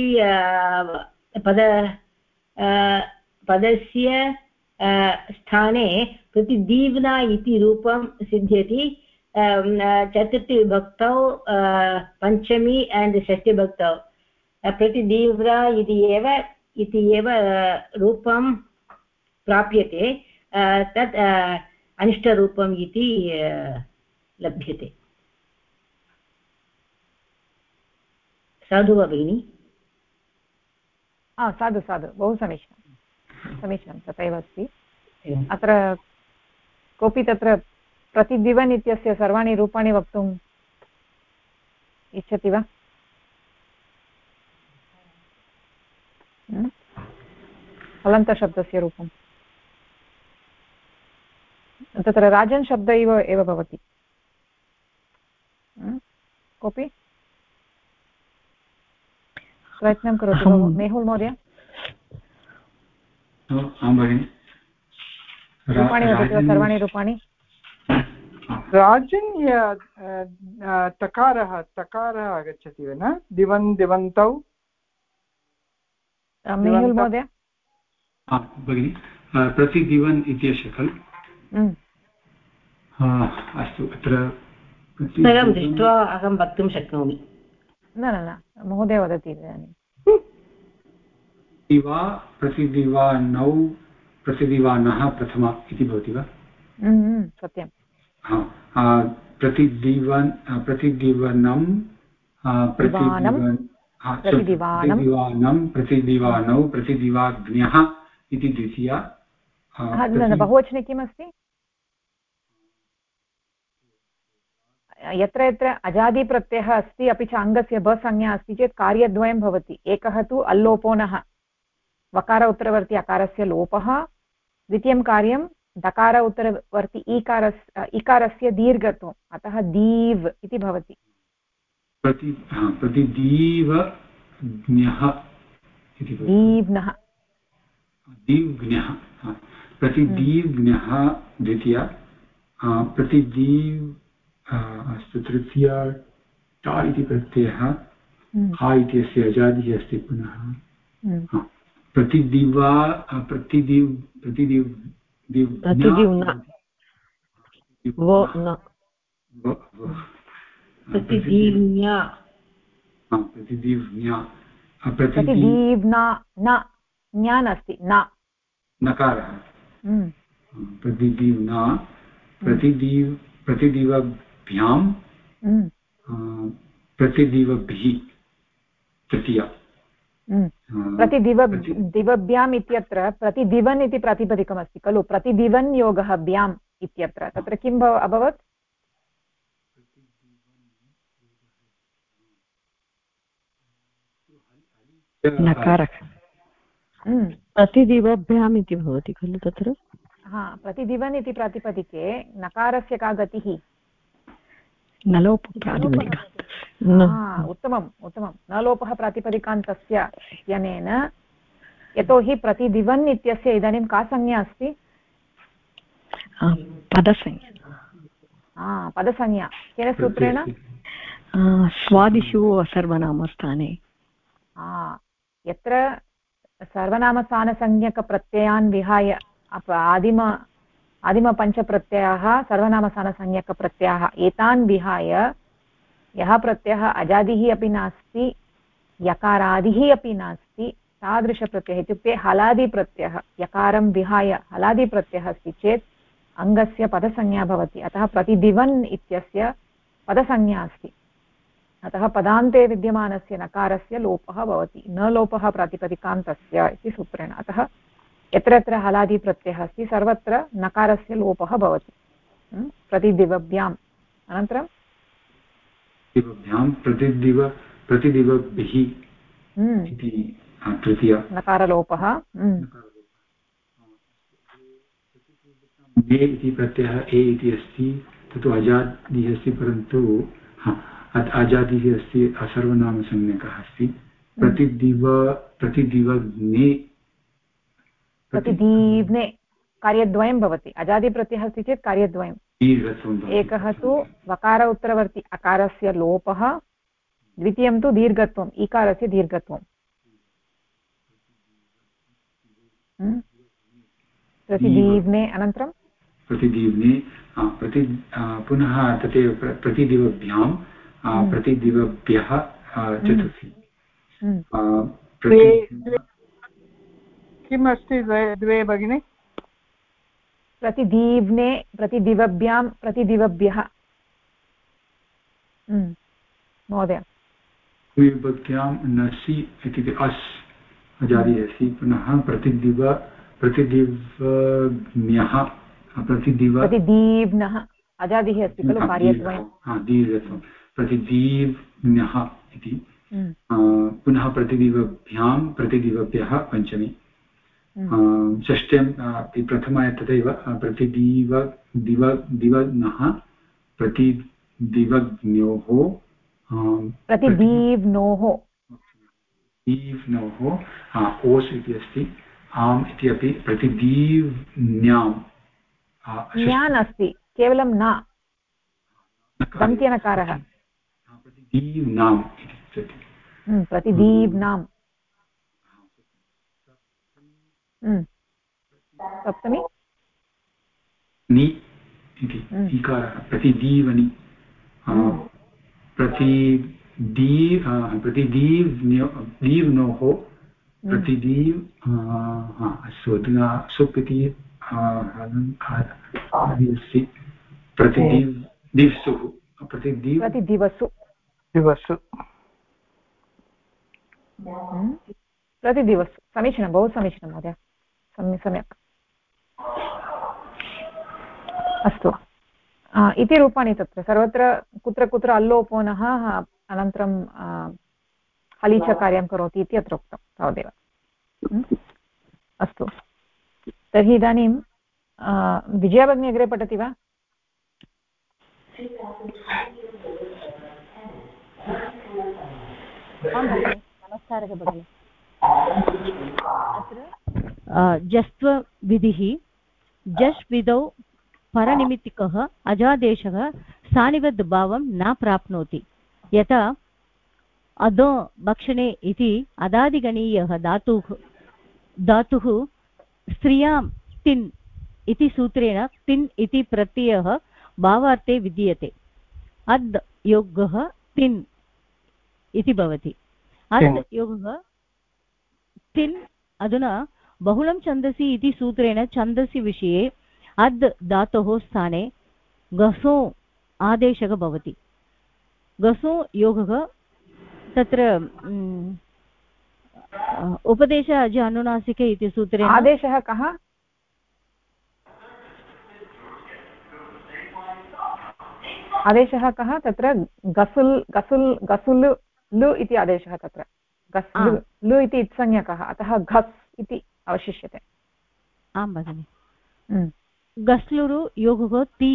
पदस्य स्थाने प्रतिदीव्ना इति रूपं सिद्ध्यति चतुर्थी विभक्तौ पञ्चमी एण्ड् षष्ठीविभक्तौ प्रतिदीव्ना इति एव रूपं प्राप्यते तत् अनिष्टरूपम् इति लभ्यते साधु वा भगिनि साधु साधु बहु समीचीनं तथैव अस्ति अत्र कोऽपि तत्र प्रतिदिवन् इत्यस्य सर्वाणि रूपाणि वक्तुम् इच्छति वा हलन्तशब्दस्य रूपं तत्र राजन् शब्द एव भवति कोऽपि प्रयत्नं करोतु मेहुल् महोदय रूपाणि वदति वा सर्वाणि रूपाणि राजन् तकारः आगच्छति वा न दिवन्तौ मेहुल् महोदय भगिनि प्रतिदिवन् इत्यस्य खलु अस्तु अत्र दृष्ट्वा अहं वक्तुं शक्नोमि न महोदय वदति इदानीं प्रतिदिवानौ प्रतिदिवानः प्रथमा इति भवति वा सत्यं प्रतिदिवनं प्रतिदिवानौ प्रतिदिवाग्न्यः इति द्वितीया बहुवचने किमस्ति यत्र यत्र अजादिप्रत्ययः अस्ति अपि च अङ्गस्य बसंज्ञा अस्ति चेत् कार्यद्वयं भवति एकः तु अल्लोपोनः वकार उत्तरवर्ति अकारस्य लोपः द्वितीयं कार्यं दकार उत्तरवर्ति इकारस्य दीर्घत्वम् अतः दीव् इति भवति प्रतिदीवज्ञः दीव्नः प्रतिदीव्ज्ञः द्वितीया प्रतिदीव् अस्तु तृतीया टा इति प्रत्ययः हा इत्यस्य अजादिः अस्ति पुनः प्रतिदिवा प्रतिदिव्ना ज्ञान् अस्ति न नकारः प्रतिदिव्ना प्रतिदिवभ्यां प्रतिदिवभिः तृतीया दिवभ्याम् इत्यत्र प्रतिदिवन् इति प्रातिपदिकमस्ति खलु प्रतिदिवन् योगः भ्याम् इत्यत्र तत्र किम् अभवत् नकारः प्रतिदिवभ्याम् इति भवति खलु तत्र प्रतिदिवन् इति प्रातिपदिके नकारस्य का गतिः उत्तमम् न लोपः प्रातिपदिकान्तस्य इत्यनेन यतोहि प्रतिदिवन् इत्यस्य इदानीं का संज्ञा अस्ति पदसंज्ञा केन सूत्रेण स्वादिषु सर्वनामस्थाने यत्र सर्वनामस्थानसंज्ञकप्रत्ययान् विहाय आदिमपञ्चप्रत्ययाः सर्वनामस्थानसंज्ञकप्रत्ययाः एतान् विहाय यः प्रत्ययः अजादिः अपि नास्ति यकारादिः अपि नास्ति तादृशप्रत्ययः इत्युक्ते हलादिप्रत्ययः यकारं विहाय हलादिप्रत्ययः अस्ति चेत् अङ्गस्य पदसंज्ञा भवति अतः प्रतिदिवन् इत्यस्य पदसंज्ञा अस्ति अतः पदान्ते विद्यमानस्य नकारस्य लोपः भवति न लोपः प्रातिपदिकान्तस्य इति सूत्रेण अतः यत्र यत्र हलादिप्रत्ययः अस्ति सर्वत्र नकारस्य लोपः भवति प्रतिदिवभ्याम् अनन्तरं प्रतिदिवभिः इति तृतीया नकारलोपः ए इति प्रत्ययः ए इति अस्ति तत्तु अजादिः अस्ति परन्तु अजादिः अस्ति असर्वनामसंज्ञकः अस्ति प्रतिदीव्ने कार्यद्वयं भवति अजादिप्रत्ययः अस्ति चेत् कार्यद्वयम् एकः तु वकार उत्तरवर्ति अकारस्य लोपः द्वितीयं तु दीर्घत्वम् ईकारस्य दीर्घत्वं प्रतिदीव्ने अनन्तरं प्रतिदीव्ने पुनः तथैव प्रतिदिवभ्यां प्रतिदिवभ्यः चतुर्थी किम् अस्ति द्वे भगिनि प्रतिदीव्ने प्रतिदिवभ्यां प्रतिदिवभ्यः महोदय द्विभक्त्यां नसि इति अस् अजादि अस्ति पुनः प्रतिदिवज्ञः प्रतिदीव्नः अजादिः अस्ति खलु कार्यद्वयं दीर्घत्वं प्रतिदीव्नः इति पुनः प्रतिदिवभ्यां प्रतिदिवभ्यः पञ्चमी षष्ट्यं प्रथमाय तथैव दिवनः प्रतिदिवज्ञोः प्रतिदीव्नोः ओस् इति अस्ति आम् इति अपि प्रतिदीव्न्याम् ज्ञान् अस्ति केवलं न दन्त्यनकारः प्रतिदीव्नाम् इति प्रतिदीव्नाम् सप्तमी नि इति ईकारः प्रतिदीवनि प्रतिदीव्नोः प्रतिदीव अस्तु अधुना सुप् इति प्रतिदिवसुः प्रतिदिवसु प्रतिदिवसु समीचीनं बहु समीचीनं महोदय सम्यक् अस्तु इति रूपाणि तत्र सर्वत्र कुत्र कुत्र अल्लोपोनः अनन्तरं हलीचकार्यं करोति इति अत्र उक्तं तावदेव अस्तु तर्हि इदानीं विजया भगिनी अग्रे पठति वा नमस्कारः भगिनि अत्र जस्त्वविधिः जश् विधौ परनिमित्तिकः अजादेशः स्थानिवद् भावं न प्राप्नोति यथा अधो भक्षणे इति अदादिगणीयः धातुः स्त्रियां तिन् इति सूत्रेण तिन् इति प्रत्ययः भावार्थे विद्यते अद् योगः तिन् इति भवति अद् योगः तिन् अधुना बहुलं छन्दसि इति सूत्रेण छन्दसि विषये अद् धातोः स्थाने गसो आदेशः भवति गसो योगः तत्र उपदेश अज अनुनासिके इति सूत्रेण आदेशः कः आदेशः कः तत्र गसुल् गसुल् गसुल् लु इति आदेशः तत्र गस् लु इति इत्संज्ञकः अतः घस् इति अवशिष्यते आं भगिनि गस्लुरु योगः ति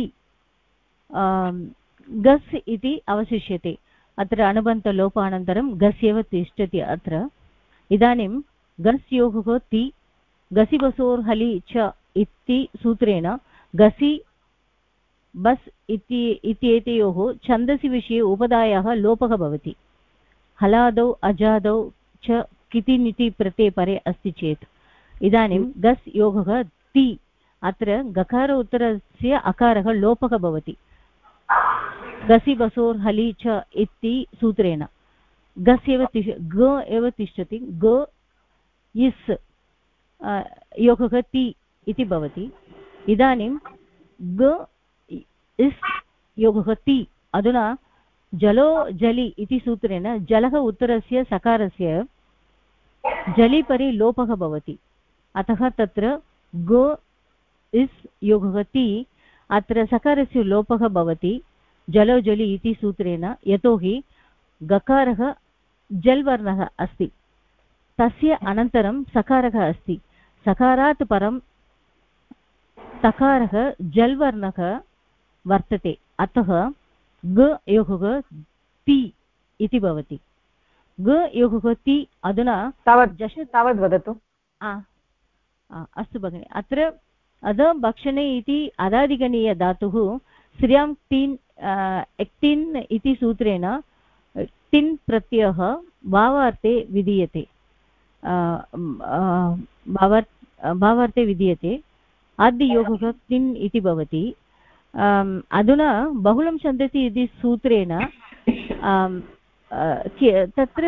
गस् इति अवशिष्यते अत्र अनुबन्तलोपानन्तरं गस् एव तिष्ठति अत्र इदानीं गस् योगः ति गसि बसोर्हलि च इति सूत्रेण गसि बस् इत्येतयोः छन्दसि विषये उपधायाः लोपः भवति हलादौ अजादौ च कितिनिति प्रत्यये परे अस्ति चेत् इदानीं गस् योगः ति अत्र गकार उत्तरस्य अकारः लोपः भवति गसि बसोर्हलि च इति सूत्रेण गस् एव ग एव तिष्ठति ग इस् योगः ति इति भवति इदानीं ग इस् योगः ति अधुना जलो जलि इति सूत्रेण जलः उत्तरस्य सकारस्य जलि परि लोपः भवति अतः तत्र ग इस् योगः ति अत्र सकारस्य लोपः भवति जलो जलि इति सूत्रेण यतोहि गकारः जल् वर्णः अस्ति तस्य अनन्तरं सकारः अस्ति सकारात् परं तकारः जल् वर्णः वर्तते अतः ग योगः ति इति भवति ग योगः ति अधुना तावद् वदतु अस्तु भगिनि अत्र अध भक्षणे इति अदादिगणीयधातुः स्त्रियां तिन् एक्तिन् इति सूत्रेण टिन् प्रत्ययः भावार्थे विधीयते भावार्थे विधीयते आद्ययोगः टिन् इति भवति अधुना बहुलं छन्दसि इति सूत्रेण तत्र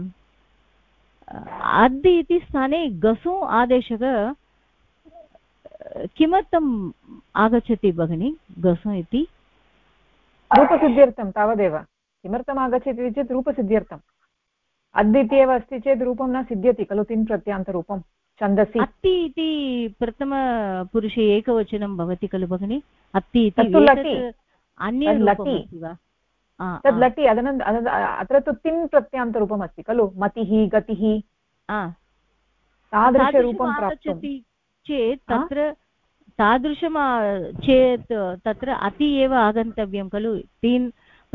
अद् इति स्थाने गसु आदेशः किमर्थम् आगच्छति भगिनि गसु इति रूपसिद्ध्यर्थं तावदेव किमर्थम् आगच्छति चेत् रूपसिद्ध्यर्थम् अद् इत्येव अस्ति चेत् रूपं न सिद्ध्यति खलु तिन् प्रत्यान्तरूपं छन्दसि अत्ति इति प्रथमपुरुषे एकवचनं भवति खलु भगिनि अत्ति इति अन्य रूपमस्ति वा तद् लटि अत्र तु तिन् प्रत्यान्तरूपम् अस्ति खलु मतिः गतिः तादृशरूपं आगच्छति चेत् तत्र तादृशं चेत् तत्र अति एव आगन्तव्यं खलु तीन्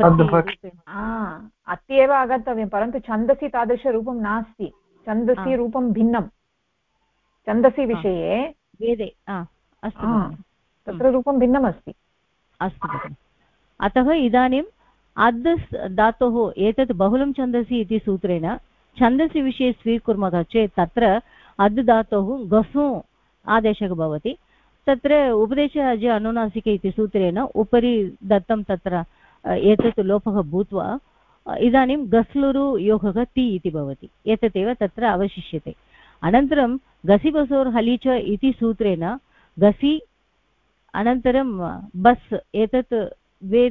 अति एव आगन्तव्यं परन्तु छन्दसि तादृशरूपं नास्ति छन्दसि रूपं भिन्नं छन्दसि विषये वेदे अस्तु तत्र रूपं भिन्नमस्ति अस्तु भगिनि अतः इदानीम् अद् धातोः एतत् बहुलं छन्दसि इति सूत्रेण छन्दसि विषये स्वीकुर्मः चेत् तत्र अद् धातोः गसु आदेशः भवति तत्र उपदेश अज अनुनासिक इति सूत्रेण उपरि दत्तं तत्र एतत् लोपः भूत्वा इदानीं गस्लुरु योगः ति इति भवति एतदेव तत्र अवशिष्यते अनन्तरं गसि बसोर् हलि च इति सूत्रेण गसि अनन्तरं बस् एतत् द्वे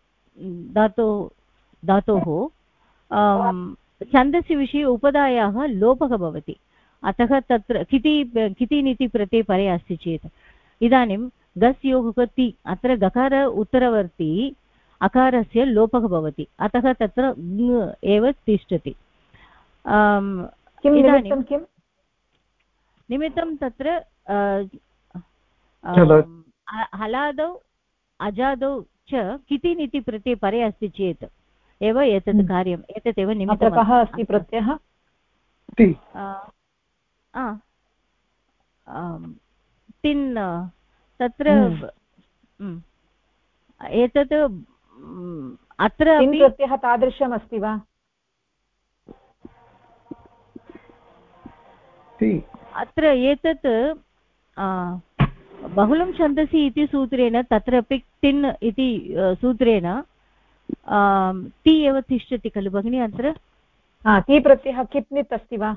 धातोः छन्दसि विषये उपधायाः लोपः भवति अतः तत्र किति प्रत्यये परे अस्ति चेत् इदानीं गस् योगः ति अत्र गकार उत्तरवर्ती अकारस्य लोपः भवति अतः तत्र एव तिष्ठति निमित्तं तत्र हलादौ अजादौ च किति प्रत्यये परे अस्ति चेत् एव एतत् कार्यम् एतदेव निमित्तं कः अस्ति प्रत्ययः तिन् तत्र एतत् अत्र प्रत्ययः तादृशम् अस्ति वा अत्र एतत् बहुलं छन्दसि इति सूत्रेण तत्रापि तिन् इति सूत्रेण ति एव तिष्ठति खलु भगिनि अत्र ति प्रत्ययः किप्नित् अस्ति वा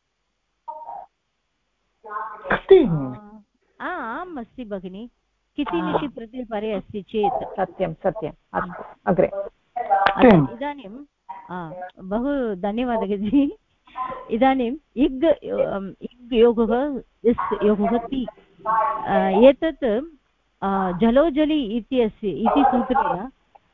आम् अस्ति भगिनि किति प्रत्यये परे अस्ति चेत् सत्यम् अस्तु अग्रे इदानीं बहु धन्यवादः जि इदानीम् इग् योगः इस् योगः ति एतत् जलोजलि इति सूत्रेण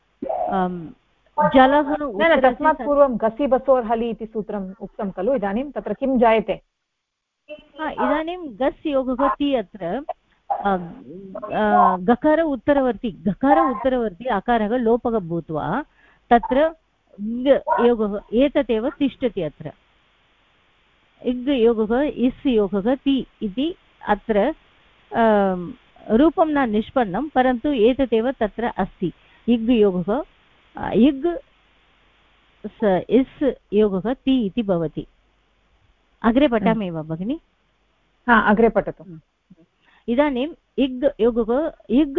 जलः तस्मात् पूर्वं गसि बसोर् हलि इति सूत्रम् उक्तं खलु इदानीं तत्र किं जायते इदानीं गस् योगः ति अत्र गकार उत्तरवर्ती अकारः लोपः भूत्वा तत्र योगः एतदेव तिष्ठति अत्र इग् योगः इस् योगः ति इति अत्र रूपं न निष्पन्नं परन्तु एतदेव तत्र अस्ति इग् योगः इग् इस् योगः ति इति भवति अग्रे पठामि वा भगिनि अग्रे पठतु इदानीम् इग् योगः इग्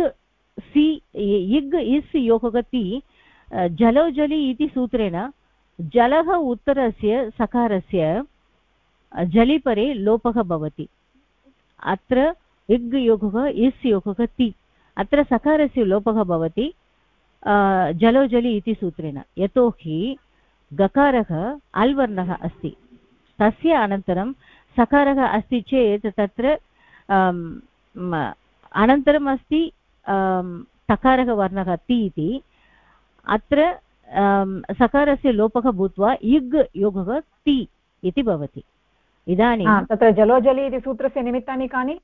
इस् योगः ति जलोजलि इति सूत्रेण जलः उत्तरस्य सकारस्य जलिपरे लोपः भवति अत्र इग् योगः इस् योगः ति अत्र सकारस्य लोपः भवति जलोजलि इति सूत्रेण यतोहि गकारः अल्वर्णः अस्ति तस्य अनन्तरं सकारः अस्ति चेत् तत्र अनन्तरम् अस्ति तकारः वर्णः ति इति अत्र सकारस्य लोपः भूत्वा इग् योगः ति इति भवति इदानीं तत्र जलोजलि इति सूत्रस्य निमित्तानि कानि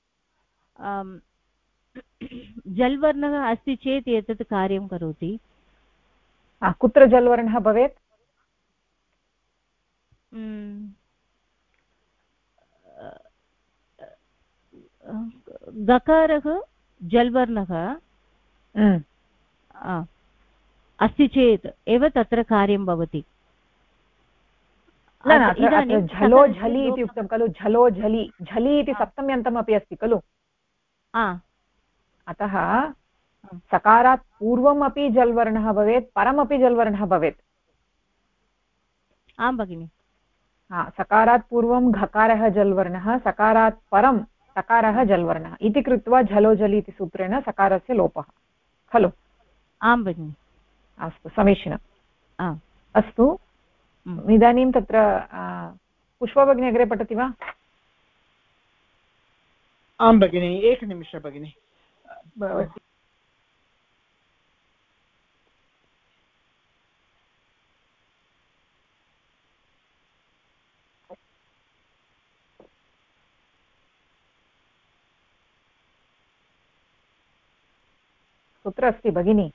जल्वर्णः अस्ति चेत् एतत् कार्यं करोति कुत्र जल्वर्णः भवेत् गकारः जल्वर्णः अस्ति चेत् एव तत्र कार्यं भवति। इदानीं झलो झलि इति उक्तं खलु, झलो झलि, झलि इति सप्तम्यन्तमपि अस्ति खलु, अतः सकारात् पूर्वम् अपि जल्वर्णः भवेत्, परमपि जल्वर्णः भवेत्। आं भगिनि, सकारात् पूर्वं घकारः जल्वर्णः, सकारात् परं सकारः जल्वर्णः इति कृत्वा झलो झलि इति सूत्रेण सकारस्य लोपः खलु। आं भगिनि, अस्तु, समीचीनम्। अस्तु, इदानीं तत्र पुष्पभगिनी अग्रे पठति वा? आं भगिनि, एकनिमिषः भगिनि। कुत्र अस्ति भगिनी?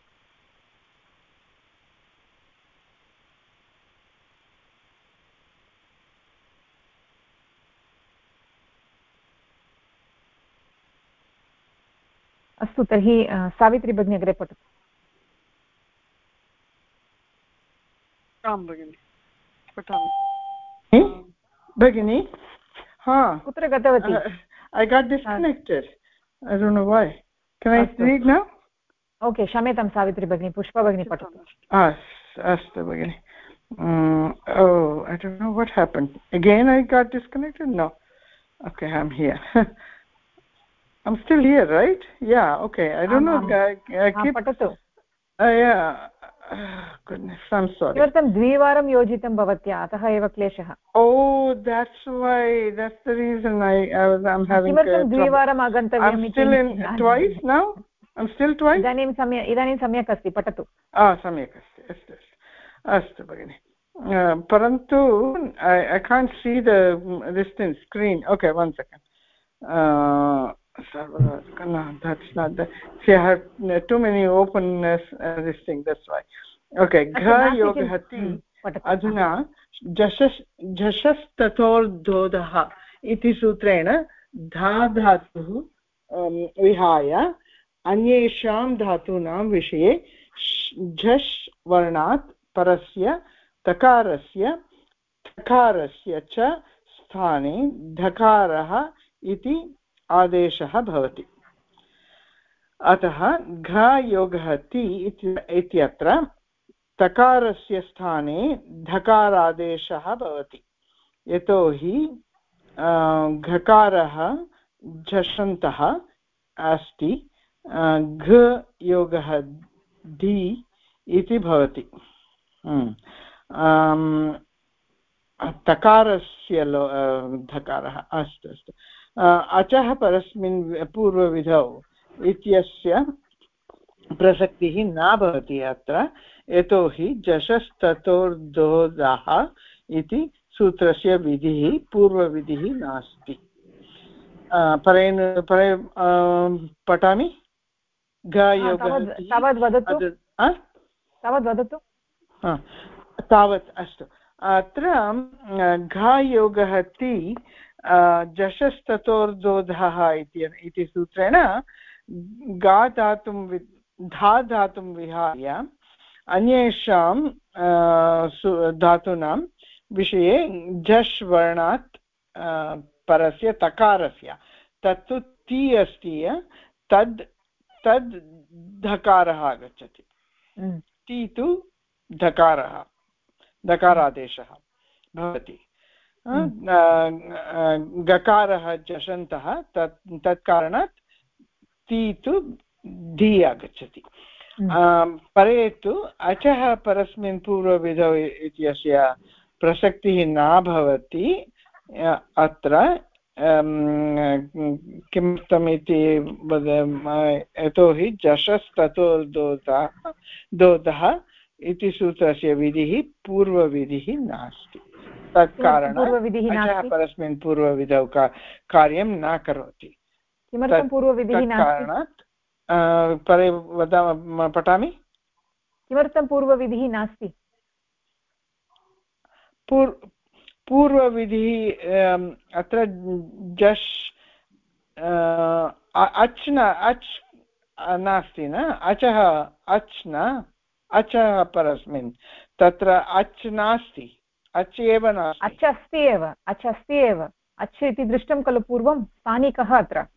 अस्तु, तर्हि सावित्री भगिनी अग्रे पठतु। आं भगिनि, पठामि भगिनि। कुत्र गतवती? I got disconnected. I don't know why. Can I read now? Okay, क्षम्यतां सावित्री भगिनी, पुष्पा भगिनी पठतु। अस्तु भगिनि। Oh, I don't know what happened. Again I got disconnected? No. Okay, I'm here. I'm still here, right? Yeah, okay. I don't know. I keep... Yeah. Goodness, I'm sorry. किमर्थं द्विवारं योजितं भवत्या, अतः एव क्लेशः। Oh, that's why. That's the reason I'm having किमर्थं द्विवारम् आगन्तव्यम्? I'm still in twice now? I'm still twice? इदानीं सम्यक् अस्ति, पठतु। सम्यक् अस्ति, अस्तु भगिनि। परन्तु I can't see this thing screen. Okay, one second. No, that's not the... See, I have too many open this thing, that's why. Okay, gha yogahati adhuna jashastatoldodha iti sutrena dha dhatuh vihaya अन्येषां धातूनां विषये झष् वर्णात् परस्य तकारस्य थकारस्य च स्थाने धकारः इति आदेशः भवति। अतः घ योगः ति इत्यत्र तकारस्य स्थाने धकारादेशः भवति, यतोहि घकारः झषन्तः अस्ति। घ योगः धि इति भवति। तकारस्य धकारः अस्तु अस्तु। अचः परस्मिन् पूर्वविधौ इत्यस्य प्रसक्तिः न भवति अत्र, यतोहि जशस्ततोर्धोधः इति सूत्रस्य विधिः पूर्वविधिः नास्ति। परे पठामि। तावत् वदतु। तावत् अस्तु। अत्र घयोगः ति जशस्ततोर्धोधः इति सूत्रेण धा धातुं विहाय अन्येषां धातूनां विषये झष् वर्णात् परस्य तकारस्य, तत्तु ति अस्ति, तद् धकारः आगच्छति। ति तु धकारः, धकारादेशः भवति। गकारः झषन्तः, तत्कारणात् ति तु धि आगच्छति। परे तु अचः परस्मिन् पूर्वविधौ इत्यस्य प्रसक्तिः न भवति अत्र। किमर्थम् इति यतोहि जशस्ततो दोधः इति सूत्रस्य विधिः पूर्वविधिः नास्ति, तत्कारणात् परस्मिन् पूर्वविधौ कार्यं न करोति। किमर्थं पूर्वविधिः कारणात् परे पठामि। किमर्थं पूर्वविधिः नास्ति? पूर्वविधिः अत्र जश् अच् नास्ति न, अचः अच् न, अचः परस्मिन् तत्र अच् नास्ति, अच् एव नास्ति। अच् अस्ति एव, अच् अस्ति एव, अच् इति दृष्टं खलु पूर्वं। स्थानिकः अत्र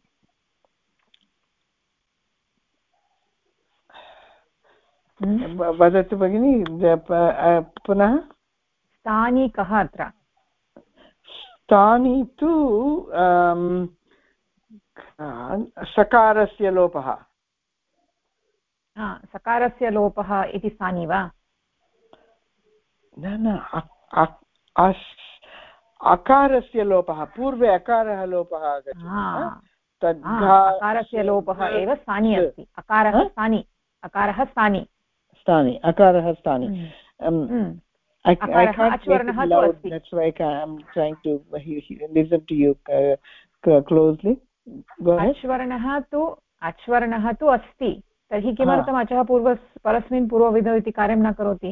वदतु भगिनि पुनः। स्थानिकः अत्र, स्थानि तु सकारस्य लोपः। सकारस्य लोपः इति स्थानि वा? न अकारस्य लोपः, पूर्वे अकारः लोपः आगच्छति, अकारस्य लोपः एव स्थानि अस्ति। अकारः स्थानि, अकारः स्थानि, स्थानि, अकारः स्थानि। अच्वर्णः तु अस्ति। That's why I'm trying to listen to you closely. Go ahead. अच्वर्णः तु अस्ति, तर्हि किमर्थम् अचः परस्मिन् पूर्वविधौ इति कार्यं न करोति?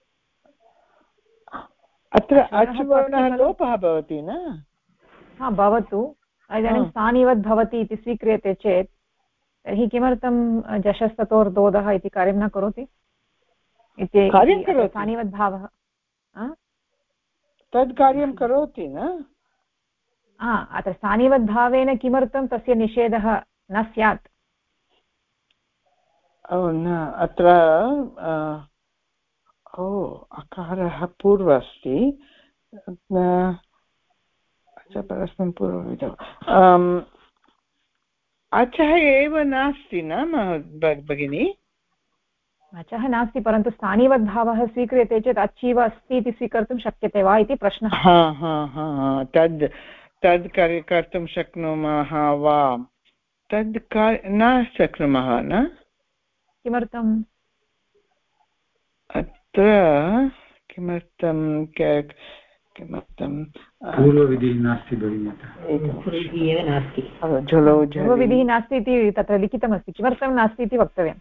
अत्र अच्वर्णः लोपः भवति न? भवतु, इदानीं स्थानिवत् भवति इति स्वीक्रियते चेत् तर्हि किमर्थं जशस्ततोर्दोदः इति कार्यं न करोति? स्थानिवत् भावः तद् कार्यं करोति न? अत्र स्थानिवत् भावेन किमर्थं तस्य निषेधः न स्यात्? न अत्र अकारः पूर्व अस्ति, परस्मिन् पूर्वविधौ अचः एव नास्ति न भगिनि? अचः नास्ति, परन्तु स्थानिवद्भावः स्वीक्रियते चेत् अचीव अस्ति इति स्वीकर्तुं शक्यते वा इति प्रश्नः। तद् कर्तुं शक्नुमः वा? तद् न शक्नुमः न? किमर्थम्? अत्र किमर्थं पूर्वविधिः नास्ति भगिनि, पूर्वविधिः नास्ति इति तत्र लिखितमस्ति। किमर्थं नास्ति इति वक्तव्यम्।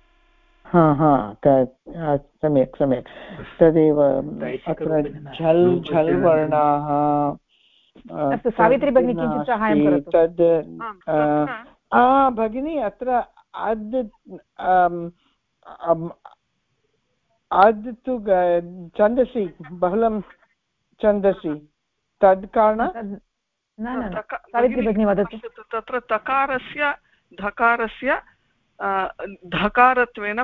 सम्यक् सम्यक्, तदेव अत्र झल् वर्णाः। अस्तु, सावित्री भगिनी किञ्चित् साहाय्यं करोतु। तद् भगिनी अत्र अद् तु छन्दसि, बहुलं छन्दसि, तद् कारणात् सावित्री भगिनी वदतु। तत्र तकारस्य धकारस्य धकारत्वेन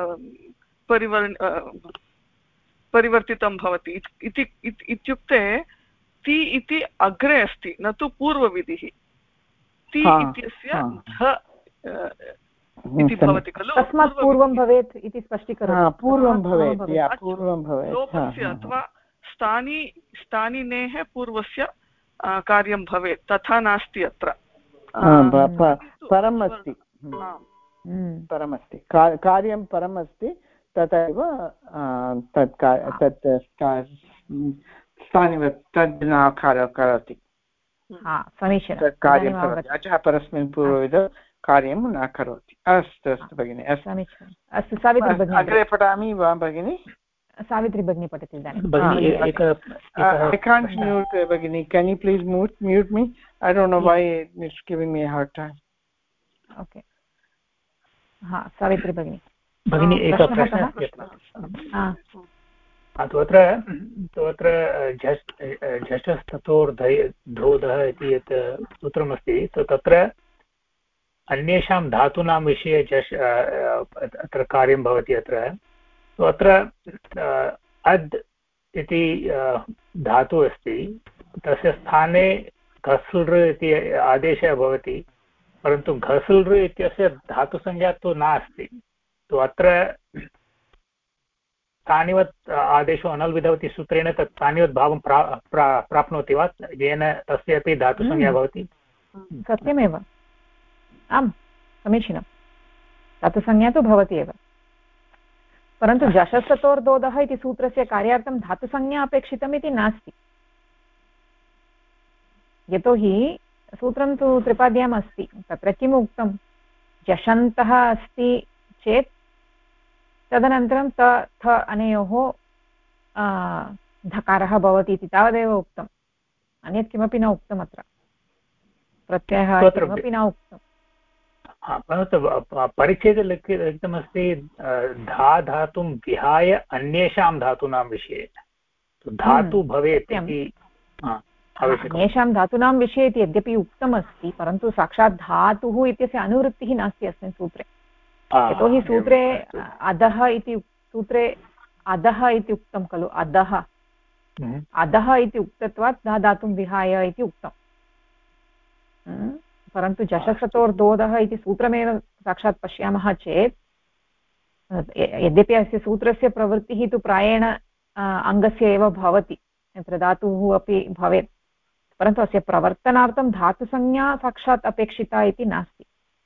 परिवर्तितं भवति इत्युक्ते ति इति अग्रे अस्ति, न तु पूर्वविधिः। ति इत्यस्य ध इति भवति खलु, तस्मात् पूर्वं भवेत् इति स्पष्टीकरोति। पूर्वं भवेत्, पूर्वं भवेत्। लोपस्य अथवा स्थानिनेः पूर्वस्य कार्यं भवेत्, तथा नास्ति अत्र। परम् अस्ति, परमस्ति, कार्यं परम् अस्ति, तथैव तत् स्थानिवत् तद् न करोति, समीचीनं कार्यं करोति। अचः परस्मिन् पूर्वविधौ कार्यं न करोति। अस्तु अस्तु भगिनि, अस्तु सावित्री भगिनी अग्रे पठामि वा भगिनि? सावित्री भगिनी पठति इदानीं। I can't mute भगिनि, can you please mute me? I don't know why it's giving me a hard time. Okay, Savitri भगिनी। भगिनी एकः प्रश्नः अत्र झषस्ततोर्धोधः इति यत् सूत्रमस्ति, तत्र अन्येषां धातूनां विषये अत्र कार्यं भवति। अत्र अद् इति धातु अस्ति, तस्य स्थाने घसृ इति आदेशः भवति, परन्तु घसृ इत्यस्य धातुसंज्ञा तु नास्ति। तो अत्र स्थानिवत् आदेशो अनल् विधवति सूत्रेण तत् स्थानिवत् भावं प्राप्नोति वा, येन तस्य अपि धातुसंज्ञा भवति? सत्यमेव, आम्, समीचीनं, धातुसंज्ञा तु भवति एव, परन्तु जशस्ततोर्दोदः इति सूत्रस्य कार्यार्थं धातुसंज्ञा अपेक्षितम् इति नास्ति। यतोहि सूत्रं तु त्रिपाद्याम् अस्ति, तत्र किम् उक्तं? जषन्तः अस्ति चेत् तदनन्तरं थ अनयोः धकारः भवति इति तावदेव उक्तम्, अन्यत् किमपि न उक्तम्, अत्र प्रत्ययः किमपि न उक्तम्। परन्तु परिच्छेदे लिखितमस्ति धा धातुं विहाय अन्येषां धातूनां विषये धातु भवेत् इति अन्येषां धातूनां विषये इति यद्यपि उक्तमस्ति परन्तु साक्षात् धातुः इत्यस्य अनुवृत्तिः नास्ति अस्मिन् सूत्रे यतोहि सूत्रे अधः इति सूत्रे अधः इति उक्तं खलु अधः अधः इति उक्तत्वात् धा धातुं विहाय इति उक्तम् परन्तु जशसतोर्दोदः इति सूत्रमेव साक्षात् पश्यामः चेत् यद्यपि अस्य सूत्रस्य प्रवृत्तिः तु प्रायेण अङ्गस्य एव भवति यत्र धातुः अपि भवेत् परन्तु अस्य प्रवर्तनार्थं धातुसंज्ञा साक्षात् अपेक्षिता इति नास्ति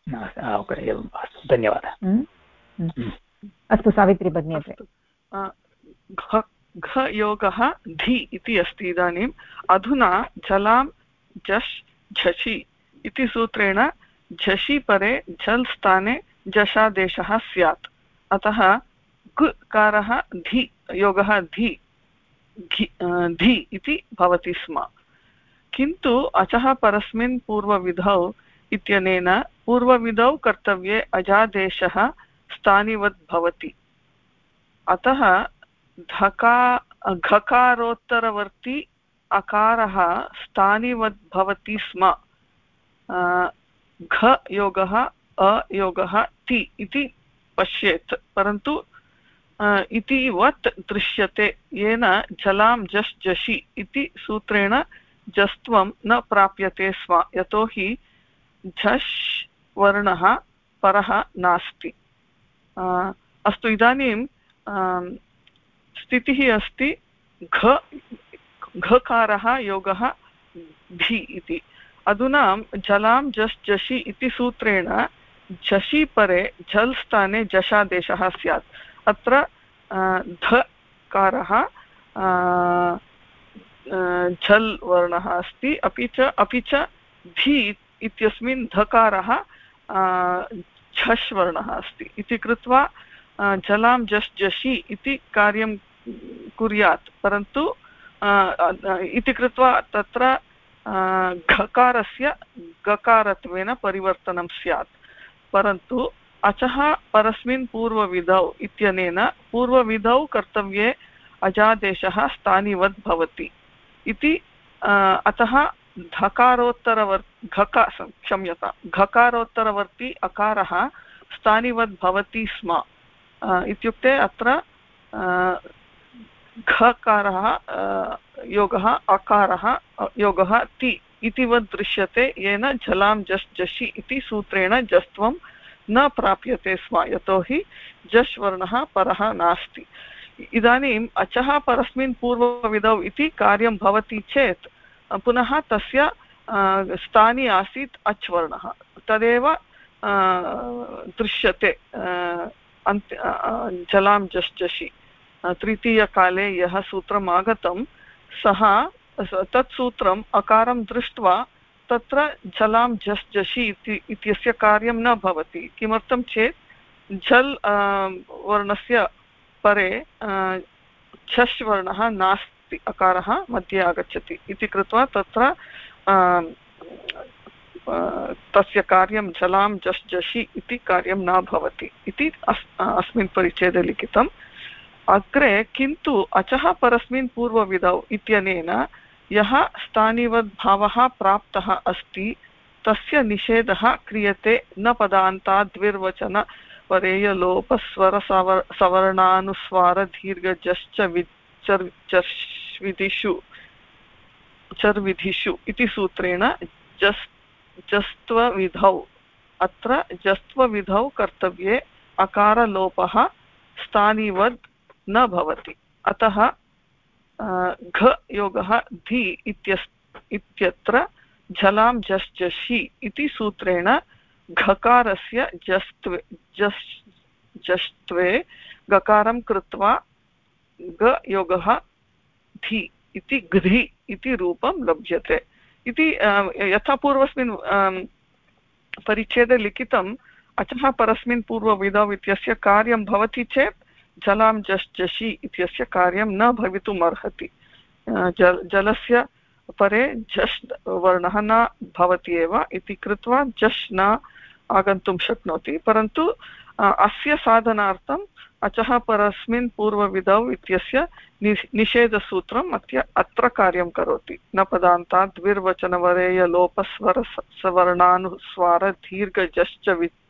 धन्यवादः अस्तु सावित्री भगिनी अग्रे घ योगः धि इति अस्ति इदानीम् अधुना जलां जश् झषि इति सूत्रेण झषि परे झल् स्थाने जशादेशः स्यात् अतः गुकारः धि योगः धि धि इति भवति स्म किन्तु अचः परस्मिन् पूर्वविधौ इत्यनेन पूर्वविधौ कर्तव्ये अजादेशः स्थानिवत् भवति अतः घकारोत्तरवर्ती अकारः स्थानिवत् भवति स्म घ योगः अयोगः ति इति पश्येत् परन्तु इति वत् दृश्यते येन जलां जश् जषि इति सूत्रेण जस्त्वं न प्राप्यते स्म यतोहि झष् वर्णः परः नास्ति अस्तु इदानीं स्थितिः अस्ति घकारः योगः धि इति अधुना जलां जश् जषि इति सूत्रेण झषि परे झल् स्थाने जशादेशः स्यात् अत्र धकारः झल् वर्णः अस्ति अपि च धि इत्यस्मिन् धकारः झष् वर्णः अस्ति इति कृत्वा जलां जश् जषि इति कार्यं कुर्यात् परन्तु इति कृत्वा तत्र घकारस्य गकारत्वेन परिवर्तनं स्यात् परन्तु अचः परस्मिन् पूर्वविधौ इत्यनेन पूर्वविधौ कर्तव्ये अजादेशः स्थानिवत् भवति इति अतः घकारोत्तरवर्ती अकारः स्थानिवत् भवति स्म इत्युक्ते अत्र घकारः योगः अकारः योगः ति इतिवत् दृश्यते येन जलां जश् जषि इति सूत्रेण जस्त्वं न प्राप्यते स्म यतोहि जश् वर्णः परः नास्ति इदानीम् अचः परस्मिन् पूर्वविधौ इति कार्यं भवति चेत् पुनः तस्य स्थाने आसीत् अच् वर्णः तदेव दृश्यते जलां जश् जषि तृतीयकाले यः सूत्रम् आगतं सः तत् सूत्रम् अकारं दृष्ट्वा तत्र जलां जश् जषि इत्यस्य कार्यं न भवति किमर्थं चेत् झल् वर्णस्य परे झष् वर्णः नास्ति अकारः मध्ये आगच्छति इति कृत्वा तत्र तस्य कार्यं जलां जश् जषि इति कार्यं न भवति इति अस्मिन् परिच्छेदे लिखितम् अग्रे किन्तु अचः परस्मिन् पूर्वविधौ इत्यनेन यः स्थानिवद् भावः प्राप्तः अस्ति तस्य निषेधः क्रियते न पदान्ताद्विर्वचन परेयलोपस्वर सवर्णानुस्वार दीर्घजश्च चर्विधिषु इति सूत्रेण जस्त्वविधौ अत्र जस्त्वविधौ कर्तव्ये अकारलोपः स्थानिवद् न भवति अतः घ योगः धि इत्यत्र झलां जश् जषि इति सूत्रेण घकारस्य जष्ट्वे गकारं कृत्वा ग योगः धि इति घ्रि इति रूपं लभ्यते इति यथा पूर्वस्मिन् परिच्छेदे लिखितम् अचः परस्मिन् पूर्वविधौ इत्यस्य कार्यं भवति चेत् जलां जश् जषि इत्यस्य कार्यं न भवितुम् अर्हति जलस्य परे झष् वर्णः न भवति एव इति कृत्वा झष् न आगन्तुं शक्नोति परन्तु अस्य साधनार्थम् अचः परस्मिन् पूर्वविधौ इत्यस्य निषेधसूत्रम् अत्र कार्यं करोति न पदान्तात् द्विर्वचनवरेयलोपस्वरसवर्णानुस्वार दीर्घजश्च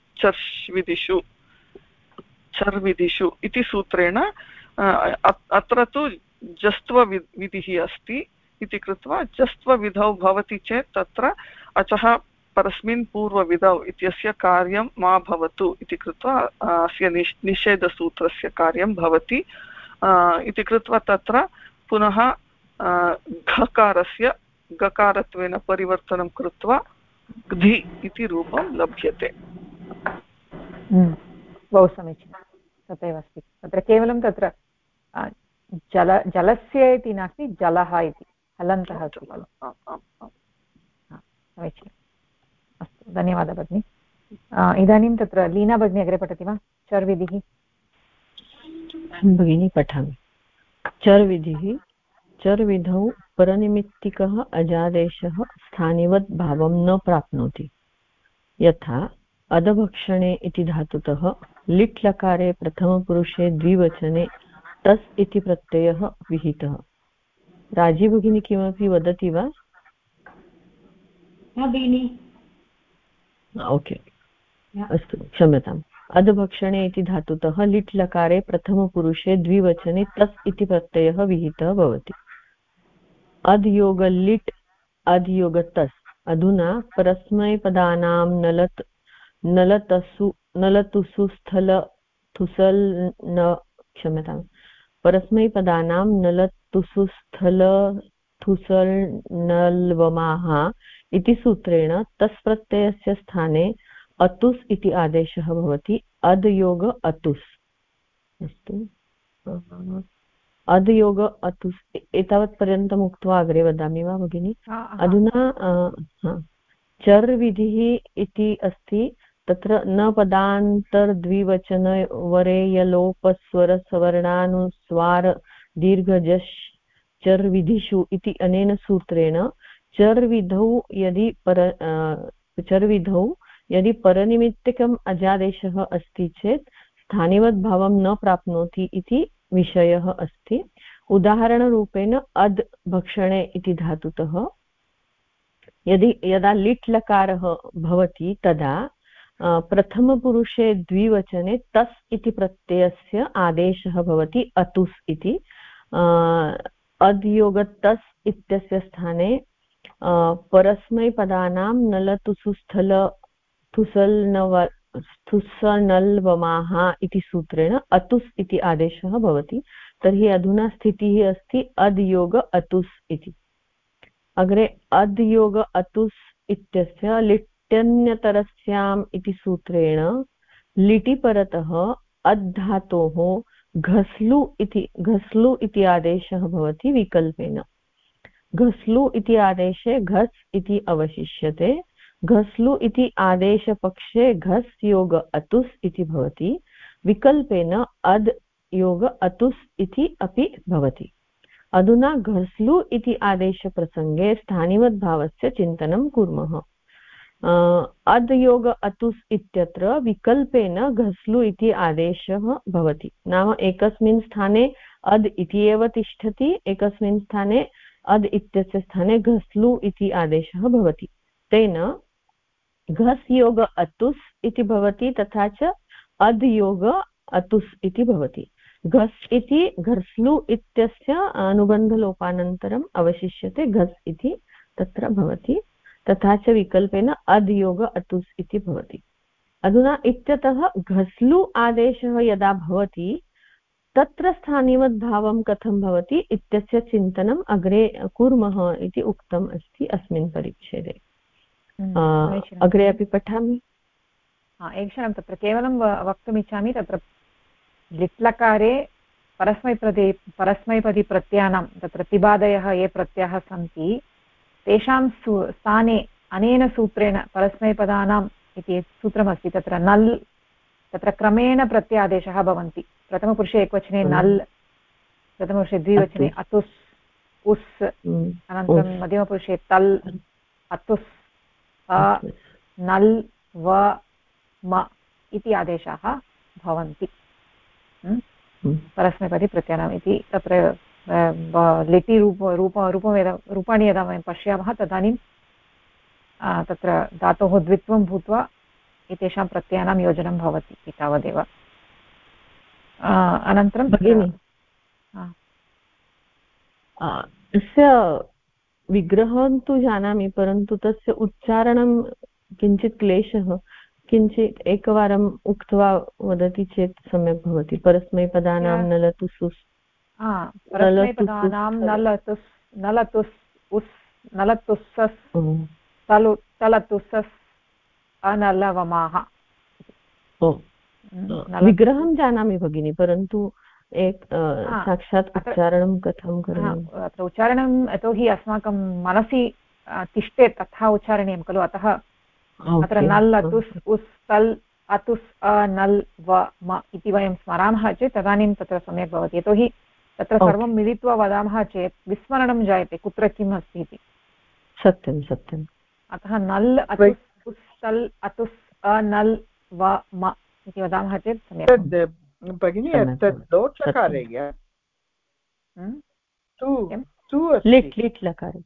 चर्विदिषु इति सूत्रेण अत्र तु जस्त्वविधिः अस्ति इति कृत्वा जस्त्वविधौ भवति चेत् तत्र अचः परस्मिन् पूर्वविधौ इत्यस्य कार्यं मा भवतु इति कृत्वा अस्य निषेधसूत्रस्य कार्यं भवति इति कृत्वा तत्र पुनः घकारस्य गकारत्वेन परिवर्तनं कृत्वा ग्धि इति रूपं लभ्यते। बहु समीचीनं तथैव अस्ति तत्र केवलं तत्र जलस्य इति नास्ति जलः इति हलन्तः अस्ति समीचीनम् अस्तु धन्यवादः भगिनि। इदानीं तत्र लीना भगिनी अग्रे पठति वा चर्विधिः भगिनी पठामि चर्विधिः चर्विधौ परनिमित्तिकः अजादेशः स्थानिवत् भावं न प्राप्नोति यथा अधभक्षणे इति धातुतः लिट् लकारे प्रथमपुरुषे द्विवचने तस् इति प्रत्ययः विहितः। राजी भगिनी किमपि वदति वा? ओके अस्तु क्षम्यताम्। अधभक्षणे इति धातुतः लिट् लकारे प्रथमपुरुषे द्विवचने तस् इति प्रत्ययः विहितः भवति। अधयोग लिट् अधयोग तस् अधुना परस्मैपदानां नलतुसु स्थल थुसल न क्षम्यताम् परस्मैपदानां नलतुसु स्थल थुसल नल्वमाः इति सूत्रेण तस् प्रत्ययस्य स्थाने अतुस् इति आदेशः भवति। अधयोग अतुस् अस्तु अधयोग अतुस् एतावत्पर्यन्तम् उक्त्वा अग्रे वदामि वा भगिनि? अधुना चर्विधिः इति अस्ति तत्र न पदान्तर्द्विवचनवरेयलोपस्वरसवर्णानुस्वार दीर्घजश् चर्विधिषु इति अनेन सूत्रेण चर्विधौ यदि परनिमित्तिकम् अजादेशः अस्ति चेत् स्थानिवद्भावं न प्राप्नोति इति विषयः अस्ति। उदाहरणरूपेण अद् भक्षणे इति धातुतः यदा लिट् लकारः भवति तदा प्रथमपुरुषे द्विवचने तस् इति प्रत्ययस्य आदेशः भवति अतुस् इति। अधयोग तस् इत्यस्य स्थाने परस्मैपदानां नलतुसु स्थल थुसनल्वमाः इति सूत्रेण अतुस् इति आदेशः भवति। तर्हि अधुना स्थितिः अस्ति अधयोग अतुस् इति। अग्रे अधयोग अतुस् इत्यस्य लिट्यन्यतरस्याम् इति सूत्रेण लिटि परतः अद्धातोः घस्लु इति आदेशः भवति विकल्पेन। घस्लु इति आदेशे घस् इति अवशिष्यते। घस्लु इति आदेशपक्षे घस् योग अतुस् इति भवति। विकल्पेन अद् योग अतुस् इति अपि भवति। अधुना घस्लु इति आदेशप्रसङ्गे स्थानिवद्भावस्य चिन्तनं कुर्मः। अद् योग अतुस् इत्यत्र विकल्पेन घस्लु इति आदेशः भवति। नाम एकस्मिन् स्थाने अद् इति एव तिष्ठति, एकस्मिन् स्थाने अद् इत्यस्य स्थाने घस्लु इति आदेशः भवति। तेन घस् योग अतुस् इति भवति तथा च अद् योग अतुस् इति भवति। घस् इति घस्लु इत्यस्य अनुबन्धलोपानन्तरम् अवशिष्यते घस् इति तत्र भवति तथा च विकल्पेन अद् योग अतुस् इति भवति। अधुना इत्यतः घस्लु आदेशः यदा भवति तत्र स्थानिवद्भावं कथं भवति इत्यस्य चिन्तनम् अग्रे कुर्मः इति उक्तम् अस्ति अस्मिन् परिच्छेदे। अग्रे अपि पठामि। एकक्षणं तत्र केवलं वक्तुमिच्छामि तत्र लिट्लकारे परस्मैपदी प्रत्ययानां तत्र तिबादयः ये प्रत्ययाः सन्ति तेषां स्थाने अनेन सूत्रेण परस्मैपदानाम् इति सूत्रमस्ति तत्र नल् तत्र क्रमेण प्रत्यादेशः भवन्ति। प्रथमपुरुषे एकवचने नल्, प्रथमपुरुषे द्विवचने अतुस् उस्, अनन्तरं मध्यमपुरुषे तल् अतुस् नल् व म इति आदेशाः भवन्ति परस्मैपदी प्रत्ययानाम् इति तत्र लिटि रूपाणि यदा वयं पश्यामः तदानीं तत्र धातोः द्वित्वं भूत्वा एतेषां प्रत्ययानां योजनं भवति इति तावदेव। अनन्तरं भगिनि तस्य विग्रहं तु जानामि परन्तु तस्य उच्चारणं किञ्चित् क्लेशः किञ्चित् एकवारम् उक्त्वा वदति चेत् सम्यक् भवति। परस्मैपदानां नलतु सुस् परस्मैपदानां नलतुस् उस् नलतुस्सस् तलतुस्सस् अनलवमाः। विग्रहं जानामि भगिनि परन्तु साक्षात् उच्चारणं कथं करणीयम्? अत्र उच्चारणं यतोहि अस्माकं मनसि तिष्ठेत् तथा उच्चारणीयं खलु अतः अत्र नल् अतुस् उस् तल् अतुस् अनल् व म इति वयं स्मरामः चेत् तदानीं तत्र सम्यक् भवति। यतोहि तत्र सर्वं मिलित्वा वदामः चेत् विस्मरणं जायते कुत्र किम् अस्ति इति। सत्यं सत्यम्। अतः नल् अतुस् उस् तल् अतुस् अनल् व म इति वदामः चेत् सम्यक् भगिनी। लोट्लकारे लिट् लिट् लकारे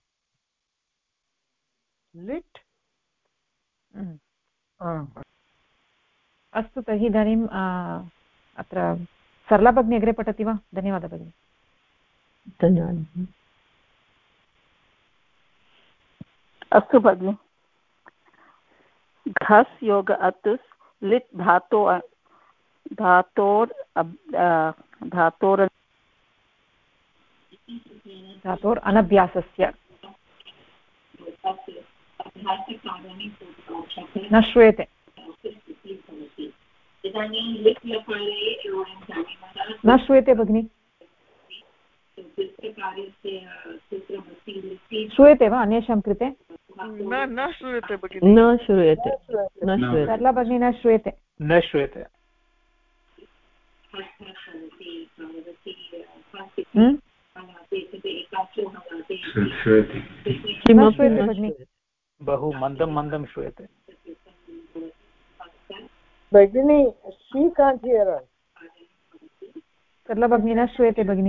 लिट्। अस्तु तर्हि इदानीम् अत्र सरला भगिनी अग्रे पठति वा? धन्यवादः भगिनि। धन्यवादः। अस्तु भगिनि। घस् योग अतुस् लिट् धातोर् अनभ्यासस्य न श्रूयते न श्रूयते भगिनि। श्रूयते वा अन्येषां कृते? न श्रूयते भगिनि। न श्रूयते सरला भगिनी न श्रूयते। न श्रूयते। बहु मन्दं मन्दं श्रूयते भगिनी। शी कान्ट् हियर् अस्। सरला भगिनी न श्रूयते भगिनि।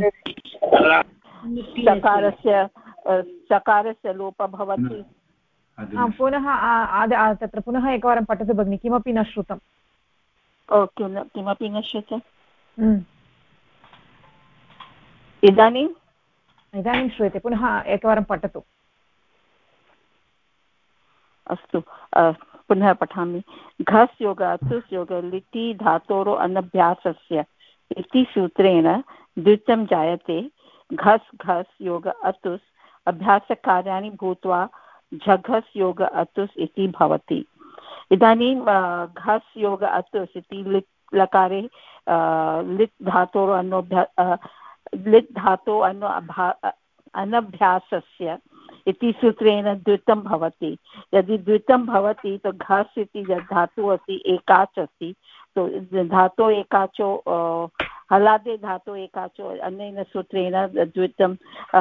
चकारस्य लोपः भवति। पुनः तत्र पुनः एकवारं पठतु भगिनि। किमपि न श्रुतम्। किमपि न श्रुतम्। इदानीं श्रूयते। पुनः एकवारं पठतु। अस्तु पुनः पठामि। घस् योग अतुस् योग लिटि धातोरो अनभ्यासस्य इति सूत्रेण द्वित्वं जायते। घस् घस् योग अतुस् अभ्यासकार्याणि भूत्वा झघस् योग अतुस् इति भवति। इदानीं घस् योग अतुस् इति लिट् लकारे लिट् धातोरो लिट् धातो अनभ्यासस्य इति सूत्रेण द्वित्वं भवति। यदि द्वित्वं भवति तो घस् इति यद् धातुः अस्ति एकाच् अस्ति। तो धातो एकाचो हलादे धातो एकाचो अनेन सूत्रेण द्वित्वं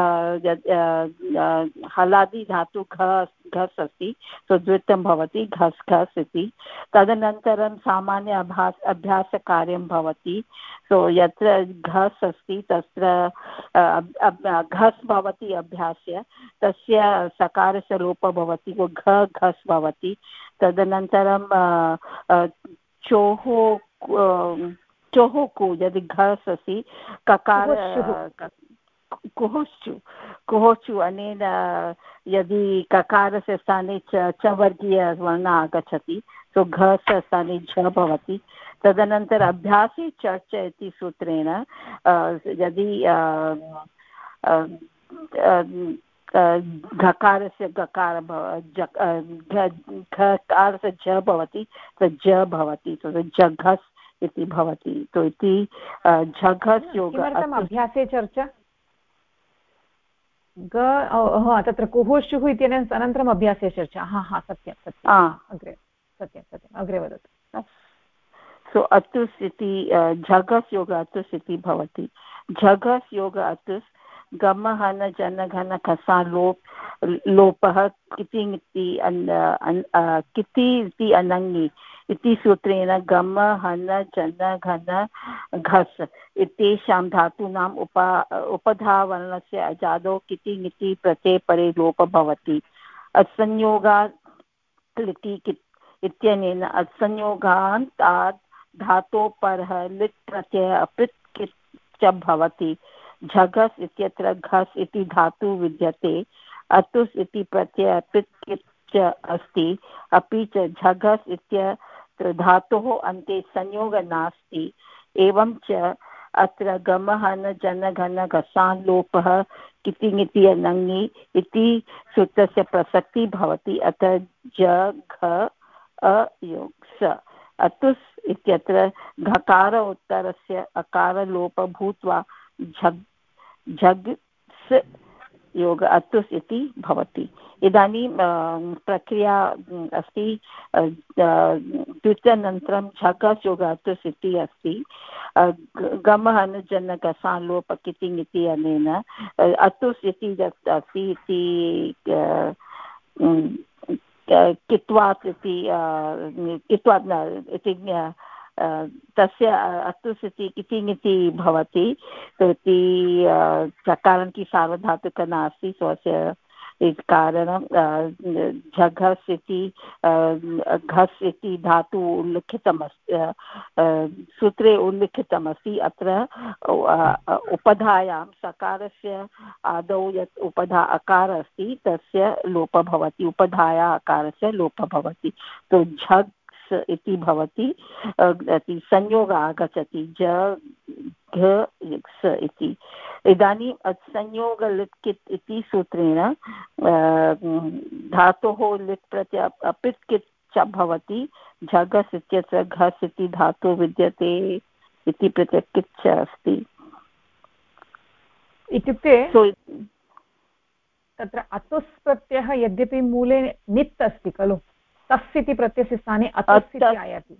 हलादि धातु घस् अस्ति तो द्वित्वं भवति घस् घस् इति। तदनन्तरं सामान्य अभ्यासकार्यं भवति। सो यत्र घस् अस्ति तत्र घस् भवति अभ्यास्य तस्य सकारस्य लोपः भवति घस् भवति। तदनन्तरं चोः यदि घस् अस्ति ककार कुहोश्चु अनेन यदि ककारस्य स्थाने च वर्गीयवर्णः आगच्छति तो घस् स्थाने झ भवति। तदनन्तरम् अभ्यासे चर्च इति सूत्रेण यदि घकारस्य गकार घकारस्य झ भवति तत् झ भवति तो झघस् इति भवति। तो इति झघस् योग। अभ्यासे चर्चा तत्र कुहोश्चुः इत्यनेन अनन्तरम् अभ्यासे चर्चा। सत्यं सत्यम् अग्रे वदतु। सो अतुस् इति झघस् योग अतुस् इति भवति। झघस् योग अतुस् गमहन जनघन खसा लोपः किति इति अनङि इति सूत्रेण गम हन जन घन घस् इत्येषां धातूनाम् उपधावर्णस्य अजादौ किति ङिति प्रत्यये परे लोपः भवति। असंयोगात् लिटि इत्यनेन असंयोगान्तात् धातोः परः लिट् प्रत्ययः अपित् कित् च भवति। झगस् इत्यत्र घस् इति धातु विद्यते। अतुस् इति प्रत्ययः अपित् कित् च अस्ति। अपि च झगस् इत्यत्र धातोः अन्ते संयोगः नास्ति। एवं च अत्र गमहन जनघन घसान् लोपः किति ङिति अनङि इति सूत्रस्य प्रसक्तिः भवति। अतः ज घ अयोग स। अतुस् इत्यत्र घकार उत्तरस्य अकारलोपः भूत्वा झग्स् योग अतुस् इति भवति। इदानीं प्रक्रिया अस्ति द्वितीयानन्तरं झगस् योग अतुस् इति अस्ति। गमहन जन घसान् लोप किति ङिति अनेन अतुस् इति अस्ति इति कित्वात् इति तस्य अतुस् इति किति ङिति भवति। इति चकारं की सार्वधातुक नास्ति स्वस्य कारणं झघस् इति घस् इति धातु उल्लिखितमस्ति सूत्रे उल्लिखितमस्ति। अत्र उपधायां सकारस्य आदौ यत् उपधा अकार अस्ति तस्य लोपः भवति। उपधाया अकारस्य लोपः भवति। तो झग्स् इति भवति संयोगः आगच्छति ज घ स इति। इदानीम् संयोग लिट् कित् इति सूत्रेण धातोः लिट् प्रत्यय अपित् कित् च भवति। झगस् इत्यत्र घस् इति धातु विद्यते इति प्रत्यय कित् च अस्ति। इत्युक्ते तत्र अतुस् प्रत्ययः यद्यपि मूले नित् अस्ति खलु तस् इति प्रत्ययस्य स्थाने अतुस् इति आयाति।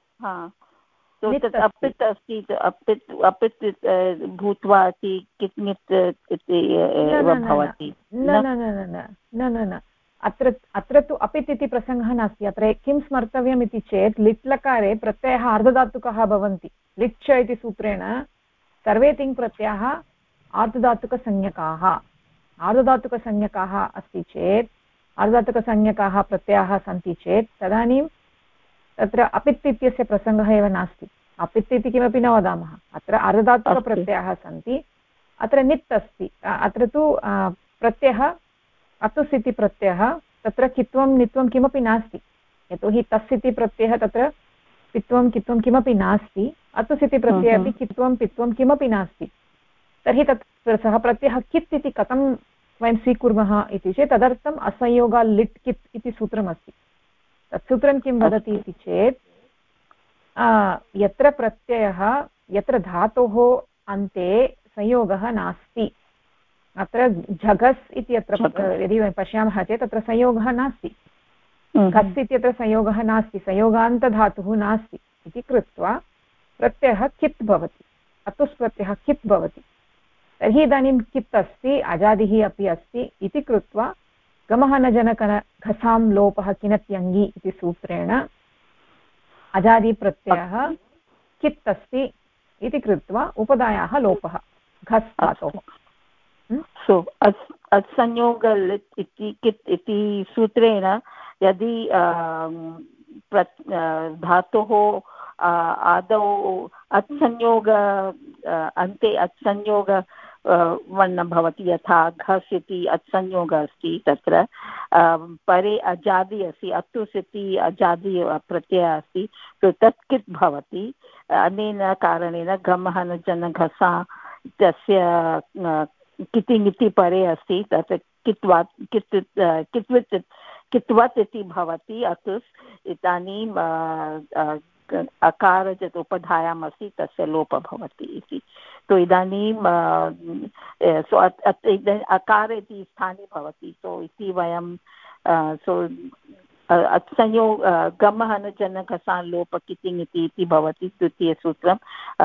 अपित् अस्ति अपित् भूत्वा इति कित् नित् इति भवति। न अत्र तु अपित् इति प्रसङ्गः नास्ति। अत्र किं स्मर्तव्यम् इति चेत् लिट्लकारे प्रत्ययः अर्धधातुकः भवन्ति। लिट् च इति सूत्रेण सर्वे तिङ् प्रत्ययाः आर्धधातुकसंज्ञकाः। आर्धधातुकसंज्ञकाः अस्ति चेत् अर्धधातुकसंज्ञकाः प्रत्ययाः सन्ति चेत् तदानीं तत्र अपित् इत्यस्य प्रसङ्गः एव नास्ति। अपित् इति किमपि न वदामः। अत्र अर्धधातुकप्रत्ययाः सन्ति। अत्र नित् अस्ति। अत्र तु प्रत्ययः अतुस् इति प्रत्ययः तत्र कित्वं नित्वं किमपि नास्ति। यतोहि तस् इति प्रत्ययः तत्र पित्वं कित्वं किमपि नास्ति। अतुस् इति प्रत्यये अपि कित्वं पित्वं किमपि नास्ति। तर्हि तत् सः प्रत्ययः कित् इति कथं वयं स्वीकुर्मः इति चेत् तदर्थम् असंयोगा लिट् कित् इति सूत्रमस्ति। तत् सूत्रं किं वदति इति चेत् यत्र प्रत्ययः यत्र धातोः अन्ते संयोगः नास्ति। अत्र झगस् इत्यत्र यदि वयं पश्यामः चेत् तत्र संयोगः नास्ति। घस् इत्यत्र संयोगः नास्ति। संयोगान्तधातुः नास्ति इति कृत्वा प्रत्ययः कित् भवति। अतुस् प्रत्ययः कित् भवति। तर्हि इदानीं कित् अस्ति अजादिः अपि अस्ति इति कृत्वा गमहनजनकन घसां लोपः किनत्यङ्गि इति सूत्रेण अजादिप्रत्ययः कित् अस्ति इति कृत्वा उपधायाः लोपः घस् धातोः। संयोग लिट् इति कित् इति सूत्रेण यदि धातोः आदौ अत्संयोग अन्ते अत्संयोग वर्णं भवति। यथा घस् इति अत्संयोगः अस्ति तत्र परे अजादि अस्ति। अतुस् इति अजादि प्रत्ययः अस्ति तत् कित् भवति। अनेन कारणेन गमहन जन घसा तस्य किति ङिति परे अस्ति तत् कित्वत् इति भवति अतुस्। इदानीं अकार यत् उपधायाम् अस्ति तस्य लोपः भवति इति। तो इदानीं अकार इति स्थाने भवति। सो इति वयं संयोग गमः न जनकसान् लोप कितिङ् इति भवति द्वितीयसूत्रम्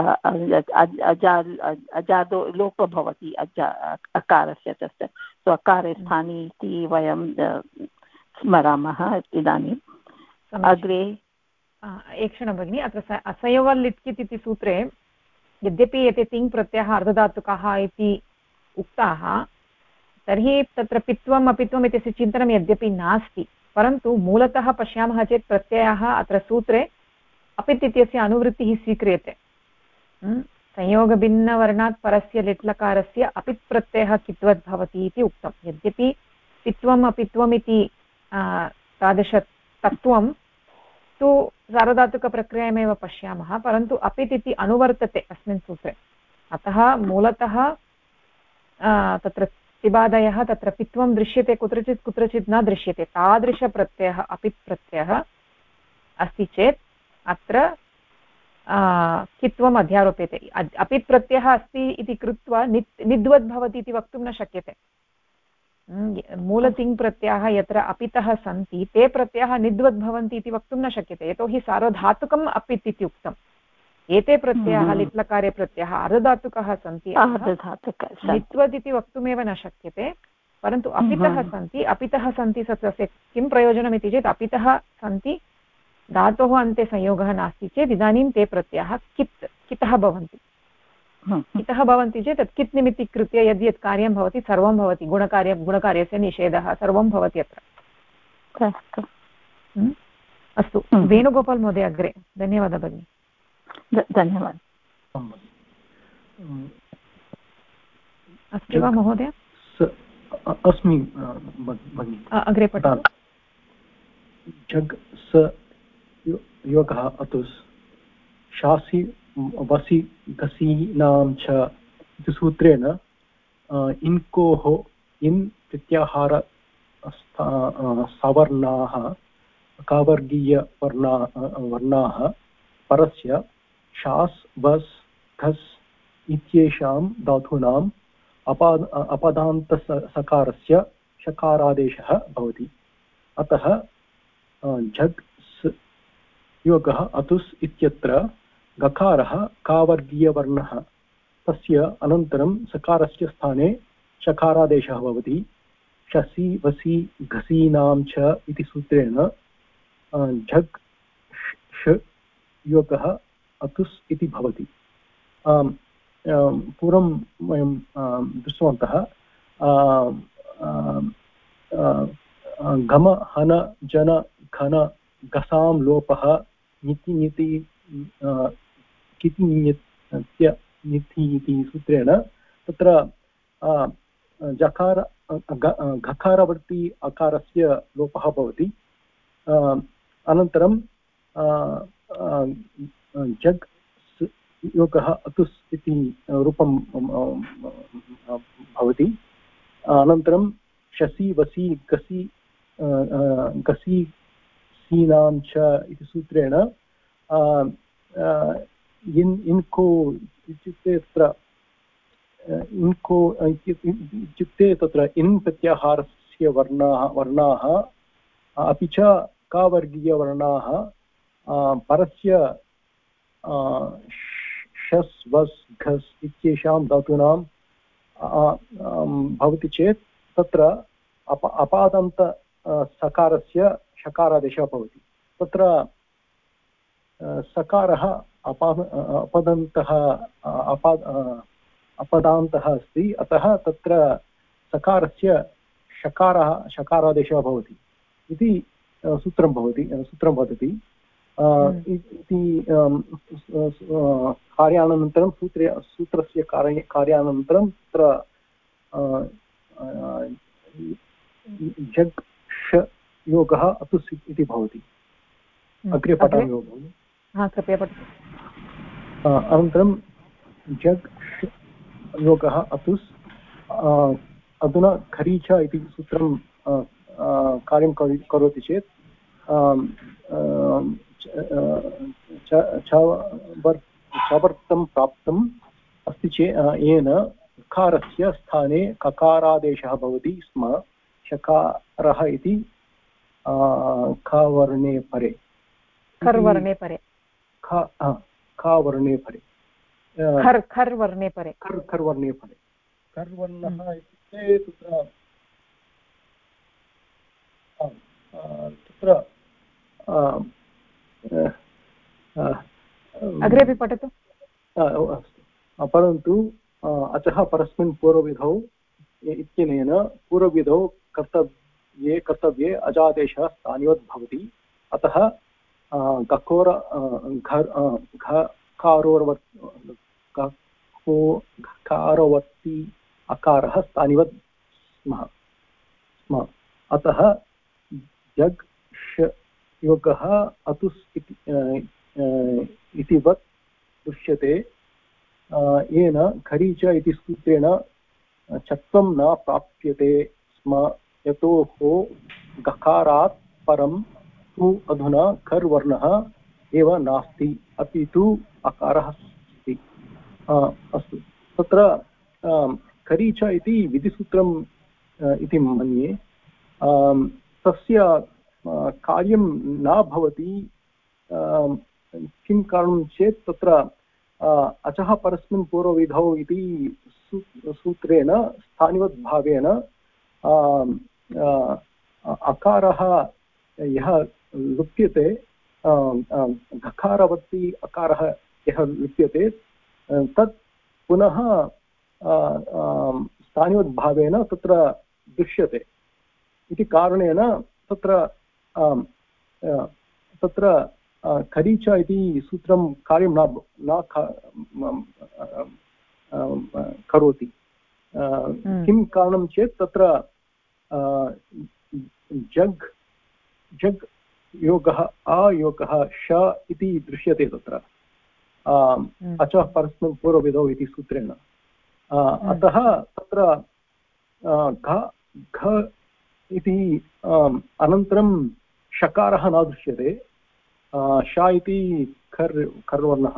अजादो लोप भवति अकारस्य तस्य सो अकारे स्थाने इति वयं स्मरामः इदानीम् अग्रे एकक्षणं भगिनि अत्र असंयोगः लिट्कित् इति सूत्रे यद्यपि एते तिङ् प्रत्ययः अर्धधातुकाः इति उक्ताः तर्हि तत्र पित्वम् अपित्वम् इत्यस्य चिन्तनं यद्यपि नास्ति परन्तु मूलतः पश्यामः चेत् प्रत्ययः अत्र सूत्रे अपित् इत्यस्य अनुवृत्तिः स्वीक्रियते संयोगभिन्नवर्णात् परस्य लिट्लकारस्य अपित् प्रत्ययः कित्वत् भवति इति उक्तं यद्यपि पित्वम् अपित्वम् इति तादृशतत्त्वं तु सार्वधातुकप्रक्रियामेव पश्यामः परन्तु अपित् इति अनुवर्तते अस्मिन् सूत्रे अतः मूलतः तत्र तिबादयः तत्र पित्वं दृश्यते कुत्रचित् कुत्रचित् न दृश्यते तादृशप्रत्ययः अपित् प्रत्ययः अस्ति चेत् अत्र कित्वम् अध्यारोप्यते अपित् प्रत्ययः अस्ति इति कृत्वा निद्वद् भवति इति वक्तुं न शक्यते मूलतिङ् प्रत्ययाः यत्र अपितः सन्ति ते प्रत्ययाः निद्वद् भवन्ति इति वक्तुं न शक्यते यतोहि सार्वधातुकम् अपित् इति उक्तम् एते प्रत्ययाः लिट्लकारे प्रत्ययाः अर्धधातुकः सन्ति निद्वद् इति वक्तुमेव न शक्यते परन्तु अपितः सन्ति अपितः सन्ति तस्य किं प्रयोजनम् इति चेत् अपितः सन्ति धातोः अन्ते संयोगः नास्ति चेत् इदानीं ते प्रत्ययाः कितः भवन्ति कितः भवन्ति चेत् तत् कित् निमित्तीकृत्य यद् यत् कार्यं भवति सर्वं भवति गुणकार्यस्य निषेधः सर्वं भवति अत्र अस्तु वेणुगोपाल् महोदय अग्रे धन्यवादः भगिनि धन्यवादः अस्ति वा महोदय अस्मि भगिनि अग्रे पठतु जग् स योगः अतुस् शासि वसि घसीनां च इति सूत्रेण इन्कोः इन् प्रत्याहार सवर्णाः कावर्गीयवर्णाः परस्य शास् वस् घस् इत्येषां धातूनाम् अपदान्तसकारस्य शकारादेशः भवति अतः झग् योगः अतुस् इत्यत्र गकारः कावर्गीयवर्णः तस्य अनन्तरं सकारस्य स्थाने शकारादेशः भवति शसि वसि घसीनां च इति सूत्रेण झग् ष योगः अतुस् इति भवति पूर्वं वयं दृष्टवन्तः घम हन जन घन घसां लोपः निति निति किति निति इति सूत्रेण तत्र जकार घकारवर्ती अकारस्य लोपः भवति अनन्तरं जग् योगः अतुस् इति रूपं भवति अनन्तरं शसि वसि गसि गसि सीनां च इति सूत्रेण इन्को इत्युक्ते तत्र इन्को इत्युक्ते तत्र इन् प्रत्याहारस्य वर्णाः अपि च कावर्गीयवर्णाः परस्य शस् वस् घस् इत्येषां धातूनां भवति चेत् तत्र अपादन्त सकारस्य शकारादेशः भवति तत्र सकारः अपदान्तः अस्ति अतः तत्र सकारस्य शकारादेशः भवति इति सूत्रं वदति इति कार्यानन्तरं सूत्रस्य कार्यानन्तरं तत्र जग् ष योगः अतुस् इति भवति अग्रे पठामि कृपया पठतु अनन्तरं जग् योगः अतुस् अधुना खरीच इति सूत्रं कार्यं करोति चेत् चवर्तं प्राप्तम् अस्ति चेत् येन कारस्य स्थाने ककारादेशः भवति स्म शकारः इति खवर्णे परे खर्वर्णे परे खवर्णे परे खर्वर्णे परे खर्वर्णे परे खर्वर्णः इत्युक्ते तत्र अग्रेपि पठतु। अस्तु, परन्तु अचः परस्मिन् पूर्वविधौ इत्यनेन पूर्वविधौ कर्तव्ये अजादेशः स्थानिवद् भवति। अतः घकारोवर्ती अकारः स्थानिवद् स्म। अतः जग् श योगः अतुस् इतिवत् दृश्यते, येन खरीच इति सूत्रेण चत्वं न प्राप्यते स्म, यतोः गकारात् परं तु अधुना खर् वर्णः एव नास्ति, अपि तु अकारः अस्ति। अस्तु, तत्र खरीच इति विधिसूत्रम् इति मन्ये तस्य कार्यं न भवति। किं कारणं चेत् तत्र अचः परस्मिन् पूर्वविधौ इति सूत्रेण स्थानिवद्भावेन अकारः यः लुप्यते, घकारवती अकारः यः लुप्यते, तत् पुनः स्थानिवद्भावेन तत्र दृश्यते इति कारणेन तत्र खरीच इति सूत्रं कार्यं न करोति। किं कारणं चेत् तत्र जग् योगः अयोगः श इति दृश्यते तत्र अचः परस्मिन् पूर्वविधौ इति सूत्रेण। अतः तत्र घ इति अनन्तरं षकारः न दृश्यते, श इति खर्वर्णः।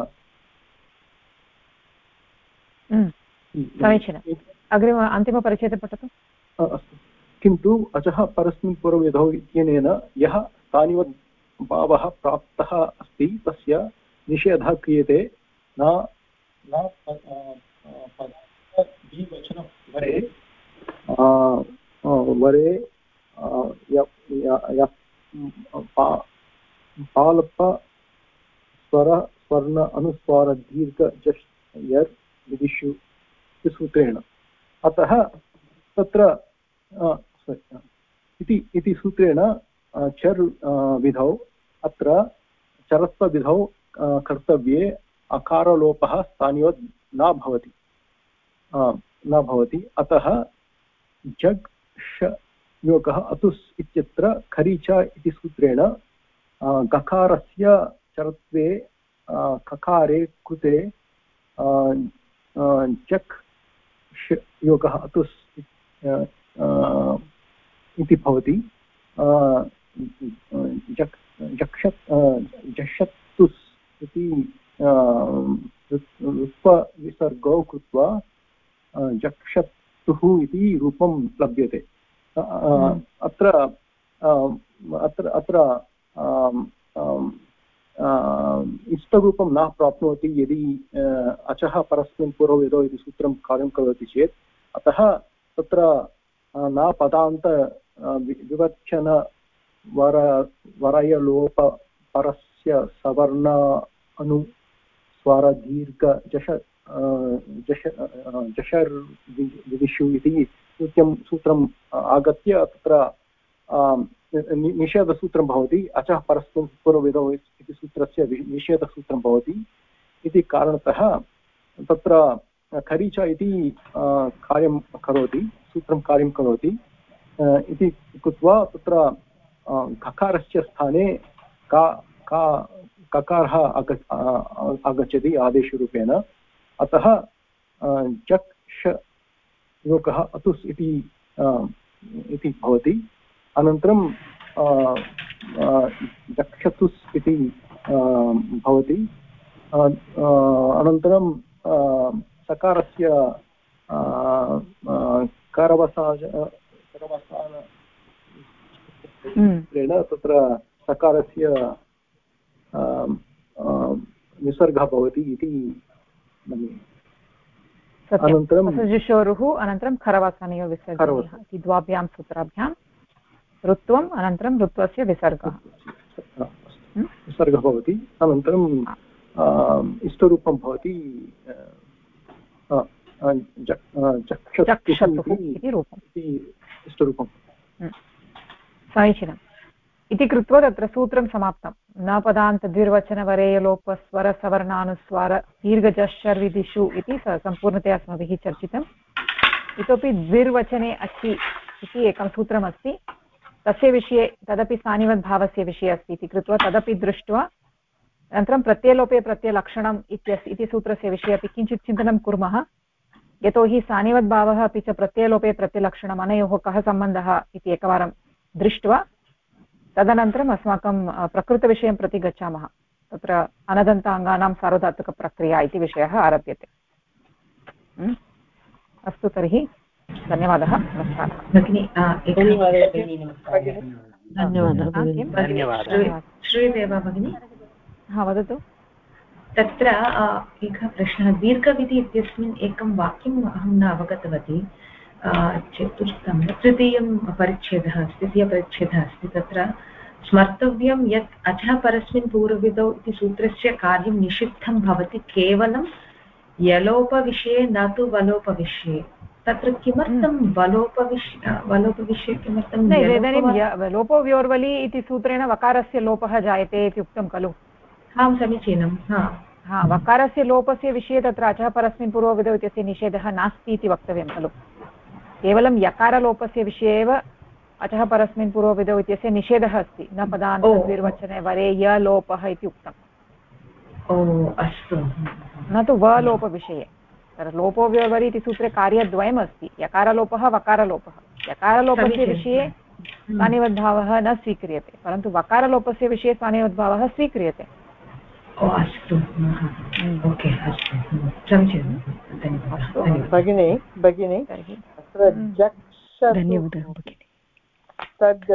समीचीनम्। अग्रिम अन्तिमपरिच्छेदं पठतु। अस्तु, किन्तु अचः परस्मिन् पूर्वविधौ इत्यनेन यः स्थानिवद् भावः प्राप्तः अस्ति तस्य निषेधः क्रियते न द्विवचनवरे वरे पालप स्वर्ण अनुस्वार दीर्घ जश् यर् विदिषु सूत्रेण। अतः तत्र इति सूत्रेण चर् विधौ अत्र चरत्वविधौ कर्तव्ये अकारलोपः स्थानिवद् न भवति। अतः जग् श योगः अतुस् इत्यत्र खरीच इति सूत्रेण गकारस्य चरत्वे ककारे कृते जक् श योगः अतुस् इति भवति। जक्षत्तुस् इति विसर्गौ कृत्वा जक्षत्तुः इति रूपं लभ्यते। अत्र इष्टरूपं न प्राप्नोति यदि अचः परस्मिन् पूर्वविधौ इति सूत्रं कार्यं करोति चेत्। अतः तत्र न पदान्त विवक्षण वरयलोप परस्य सवर्ण अनुस्वार दीर्घ जशर् विदिषु इति सूत्रम् आगत्य तत्र निषेधसूत्रं भवति। अचः परस्मिन् पूर्वविधौ इति सूत्रस्य निषेधसूत्रं भवति इति कारणतः तत्र खरीच इति सूत्रं कार्यं करोति इति कृत्वा तत्र ककारस्य स्थाने ककारः आगच्छति आदेशरूपेण। अतः जक् श योगः अतुस् इति भवति। अनन्तरं जक्षतुस् इति भवति। अनन्तरं सकारस्य करवसान सूत्रेण तत्र सकारस्य विसर्गः भवति इति मन्ये। अनन्तरं सजुषोरुः अनन्तरं खरवसानयोः विसर्गः इति द्वाभ्यां सूत्राभ्यां ऋत्वम् अनन्तरं ऋत्वस्य विसर्गः भवति। अनन्तरं इष्टरूपं भवति चक्षतुः इति रूपम् इष्टरूपं। समीचीनम् इति कृत्वा तत्र सूत्रं समाप्तं। न पदान्तद्विर्वचनवरेयलोपस्वरसवर्णानुस्वार दीर्घजश्चर्विदिषु इति सम्पूर्णतया अस्माभिः चर्चितम्। इतोपि द्विर्वचने अस्ति इति एकं सूत्रमस्ति, तस्य विषये तदपि स्थानिवद्भावस्य विषये अस्ति इति कृत्वा तदपि दृष्ट्वा अनन्तरं प्रत्ययलोपे प्रत्ययलक्षणम् इति सूत्रस्य विषये अपि किञ्चित् चिन्तनं कुर्मः। यतोहि स्थानिवद्भावः अपि च प्रत्ययलोपे प्रत्ययलक्षणम् अनयोः कः सम्बन्धः इति एकवारं दृष्ट्वा तदनन्तरम् अस्माकं प्रकृतविषयं प्रति गच्छामः। तत्र अनदन्ताङ्गानां सार्वधातुकप्रक्रिया इति विषयः आरभ्यते। अस्तु, तर्हि धन्यवादः, नमस्कारः भगिनी। श्रूयते वा भगिनि? हा, वदतु। तत्र एकः प्रश्नः, दीर्घविधि इत्यस्मिन् एकं वाक्यम् अहं न अवगतवती। चतुर्थं तृतीयं परिच्छेदः अस्ति, तृतीयपरिच्छेदः अस्ति, तत्र स्मर्तव्यं यत् अचः परस्मिन् पूर्वविधौ इति सूत्रस्य कार्यं निषिद्धं भवति केवलं यलोपविषये न तु वलोपविषये। तत्र किमर्थं वलोपविषये किमर्थं? इदानीं लोपोव्योर्वलि इति सूत्रेण वकारस्य लोपः जायते इति उक्तं खलु? आं, समीचीनं। हा, वकारस्य लोपस्य विषये तत्र अचः परस्मिन् पूर्वविधौ इत्यस्य निषेधः नास्ति इति वक्तव्यं खलु। केवलं यकारलोपस्य विषये एव अचः परस्मिन् पूर्वविधौ इत्यस्य निषेधः अस्ति, न पदान्तद्विर्वचने वरे य लोपः इति उक्तम्। अस्तु, न तु वलोपविषये। तत्र लोपोव्योर्वरि इति सूत्रे कार्यद्वयम् अस्ति, यकारलोपः वकारलोपः। यकारलोपस्य विषये स्थानिवद्भावः न स्वीक्रियते, परन्तु वकारलोपस्य विषये स्थानिवद्भावः स्वीक्रियते। अस्तु, ओके, अस्तु, समीचीनं। भगिनी अत्र धन्यवादः भगिनि। तद्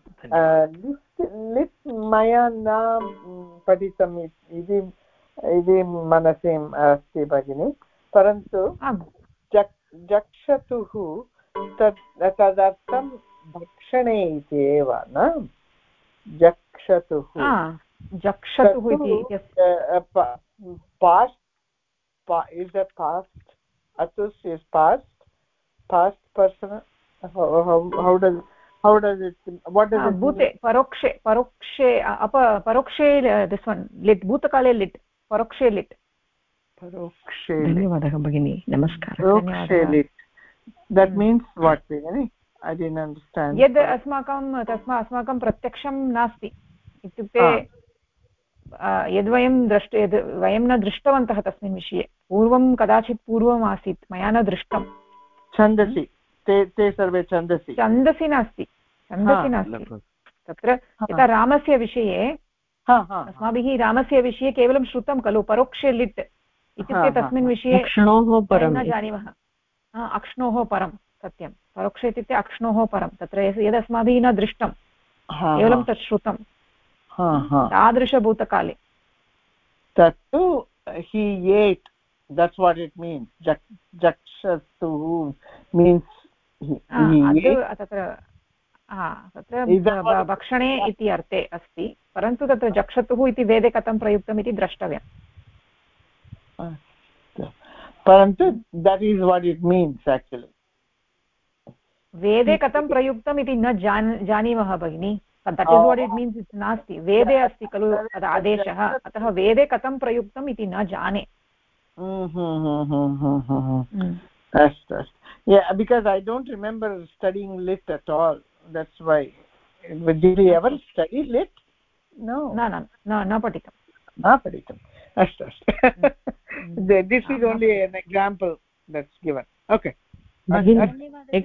लिट् मया न पठितम् इति मनसि अस्ति भगिनि, परन्तु जक्षतुः तदर्थं भक्षणे इति एव न? जक्षतुः जक्षतुः इति past is a past, atus is past person. How does it, what does it bhute parokshe this one lit bhutakale lit parokshe lit धन्यवादः भगिनी, नमस्कारः। That means what भगिनी? I didn't understand. यद् अस्माकं प्रत्यक्षं नास्ति इत्युक्ते यद् वयं न दृष्टवन्तः तस्मिन् विषये, पूर्वं कदाचित् पूर्वम् आसीत्, मया न दृष्टं। छन्दसि ते सर्वे छन्दसि नास्ति तत्र यथा रामस्य विषये अस्माभिः रामस्य विषये केवलं श्रुतं खलु, परोक्षे लिट् इत्युक्ते तस्मिन् विषये न जानीमः। अक्ष्णोः परं, सत्यं, परोक्षे इत्युक्ते अक्ष्णोः परं, तत्र यद् अस्माभिः न दृष्टं केवलं तत् श्रुतं तादृशभूतकाले तत्तु he ate, that's what it means. Jakshatuh means तत्र भक्षणे इति अर्थे अस्ति, परन्तु तत्र जक्षतुः इति वेदे कथं प्रयुक्तम् इति द्रष्टव्यम्। परन्तु that is what it means actually. वेदे कथं प्रयुक्तम् इति न जानीमः भगिनी। that is what it means इति नास्ति, वेदे अस्ति खलु तद् आदेशः, अतः वेदे कथं प्रयुक्तम् इति न जाने। अस्तु, yeah, because I don't remember studying lit at all, that's why. Did you ever study lit? No पठितं अस्तु this is only an example that's given. Okay.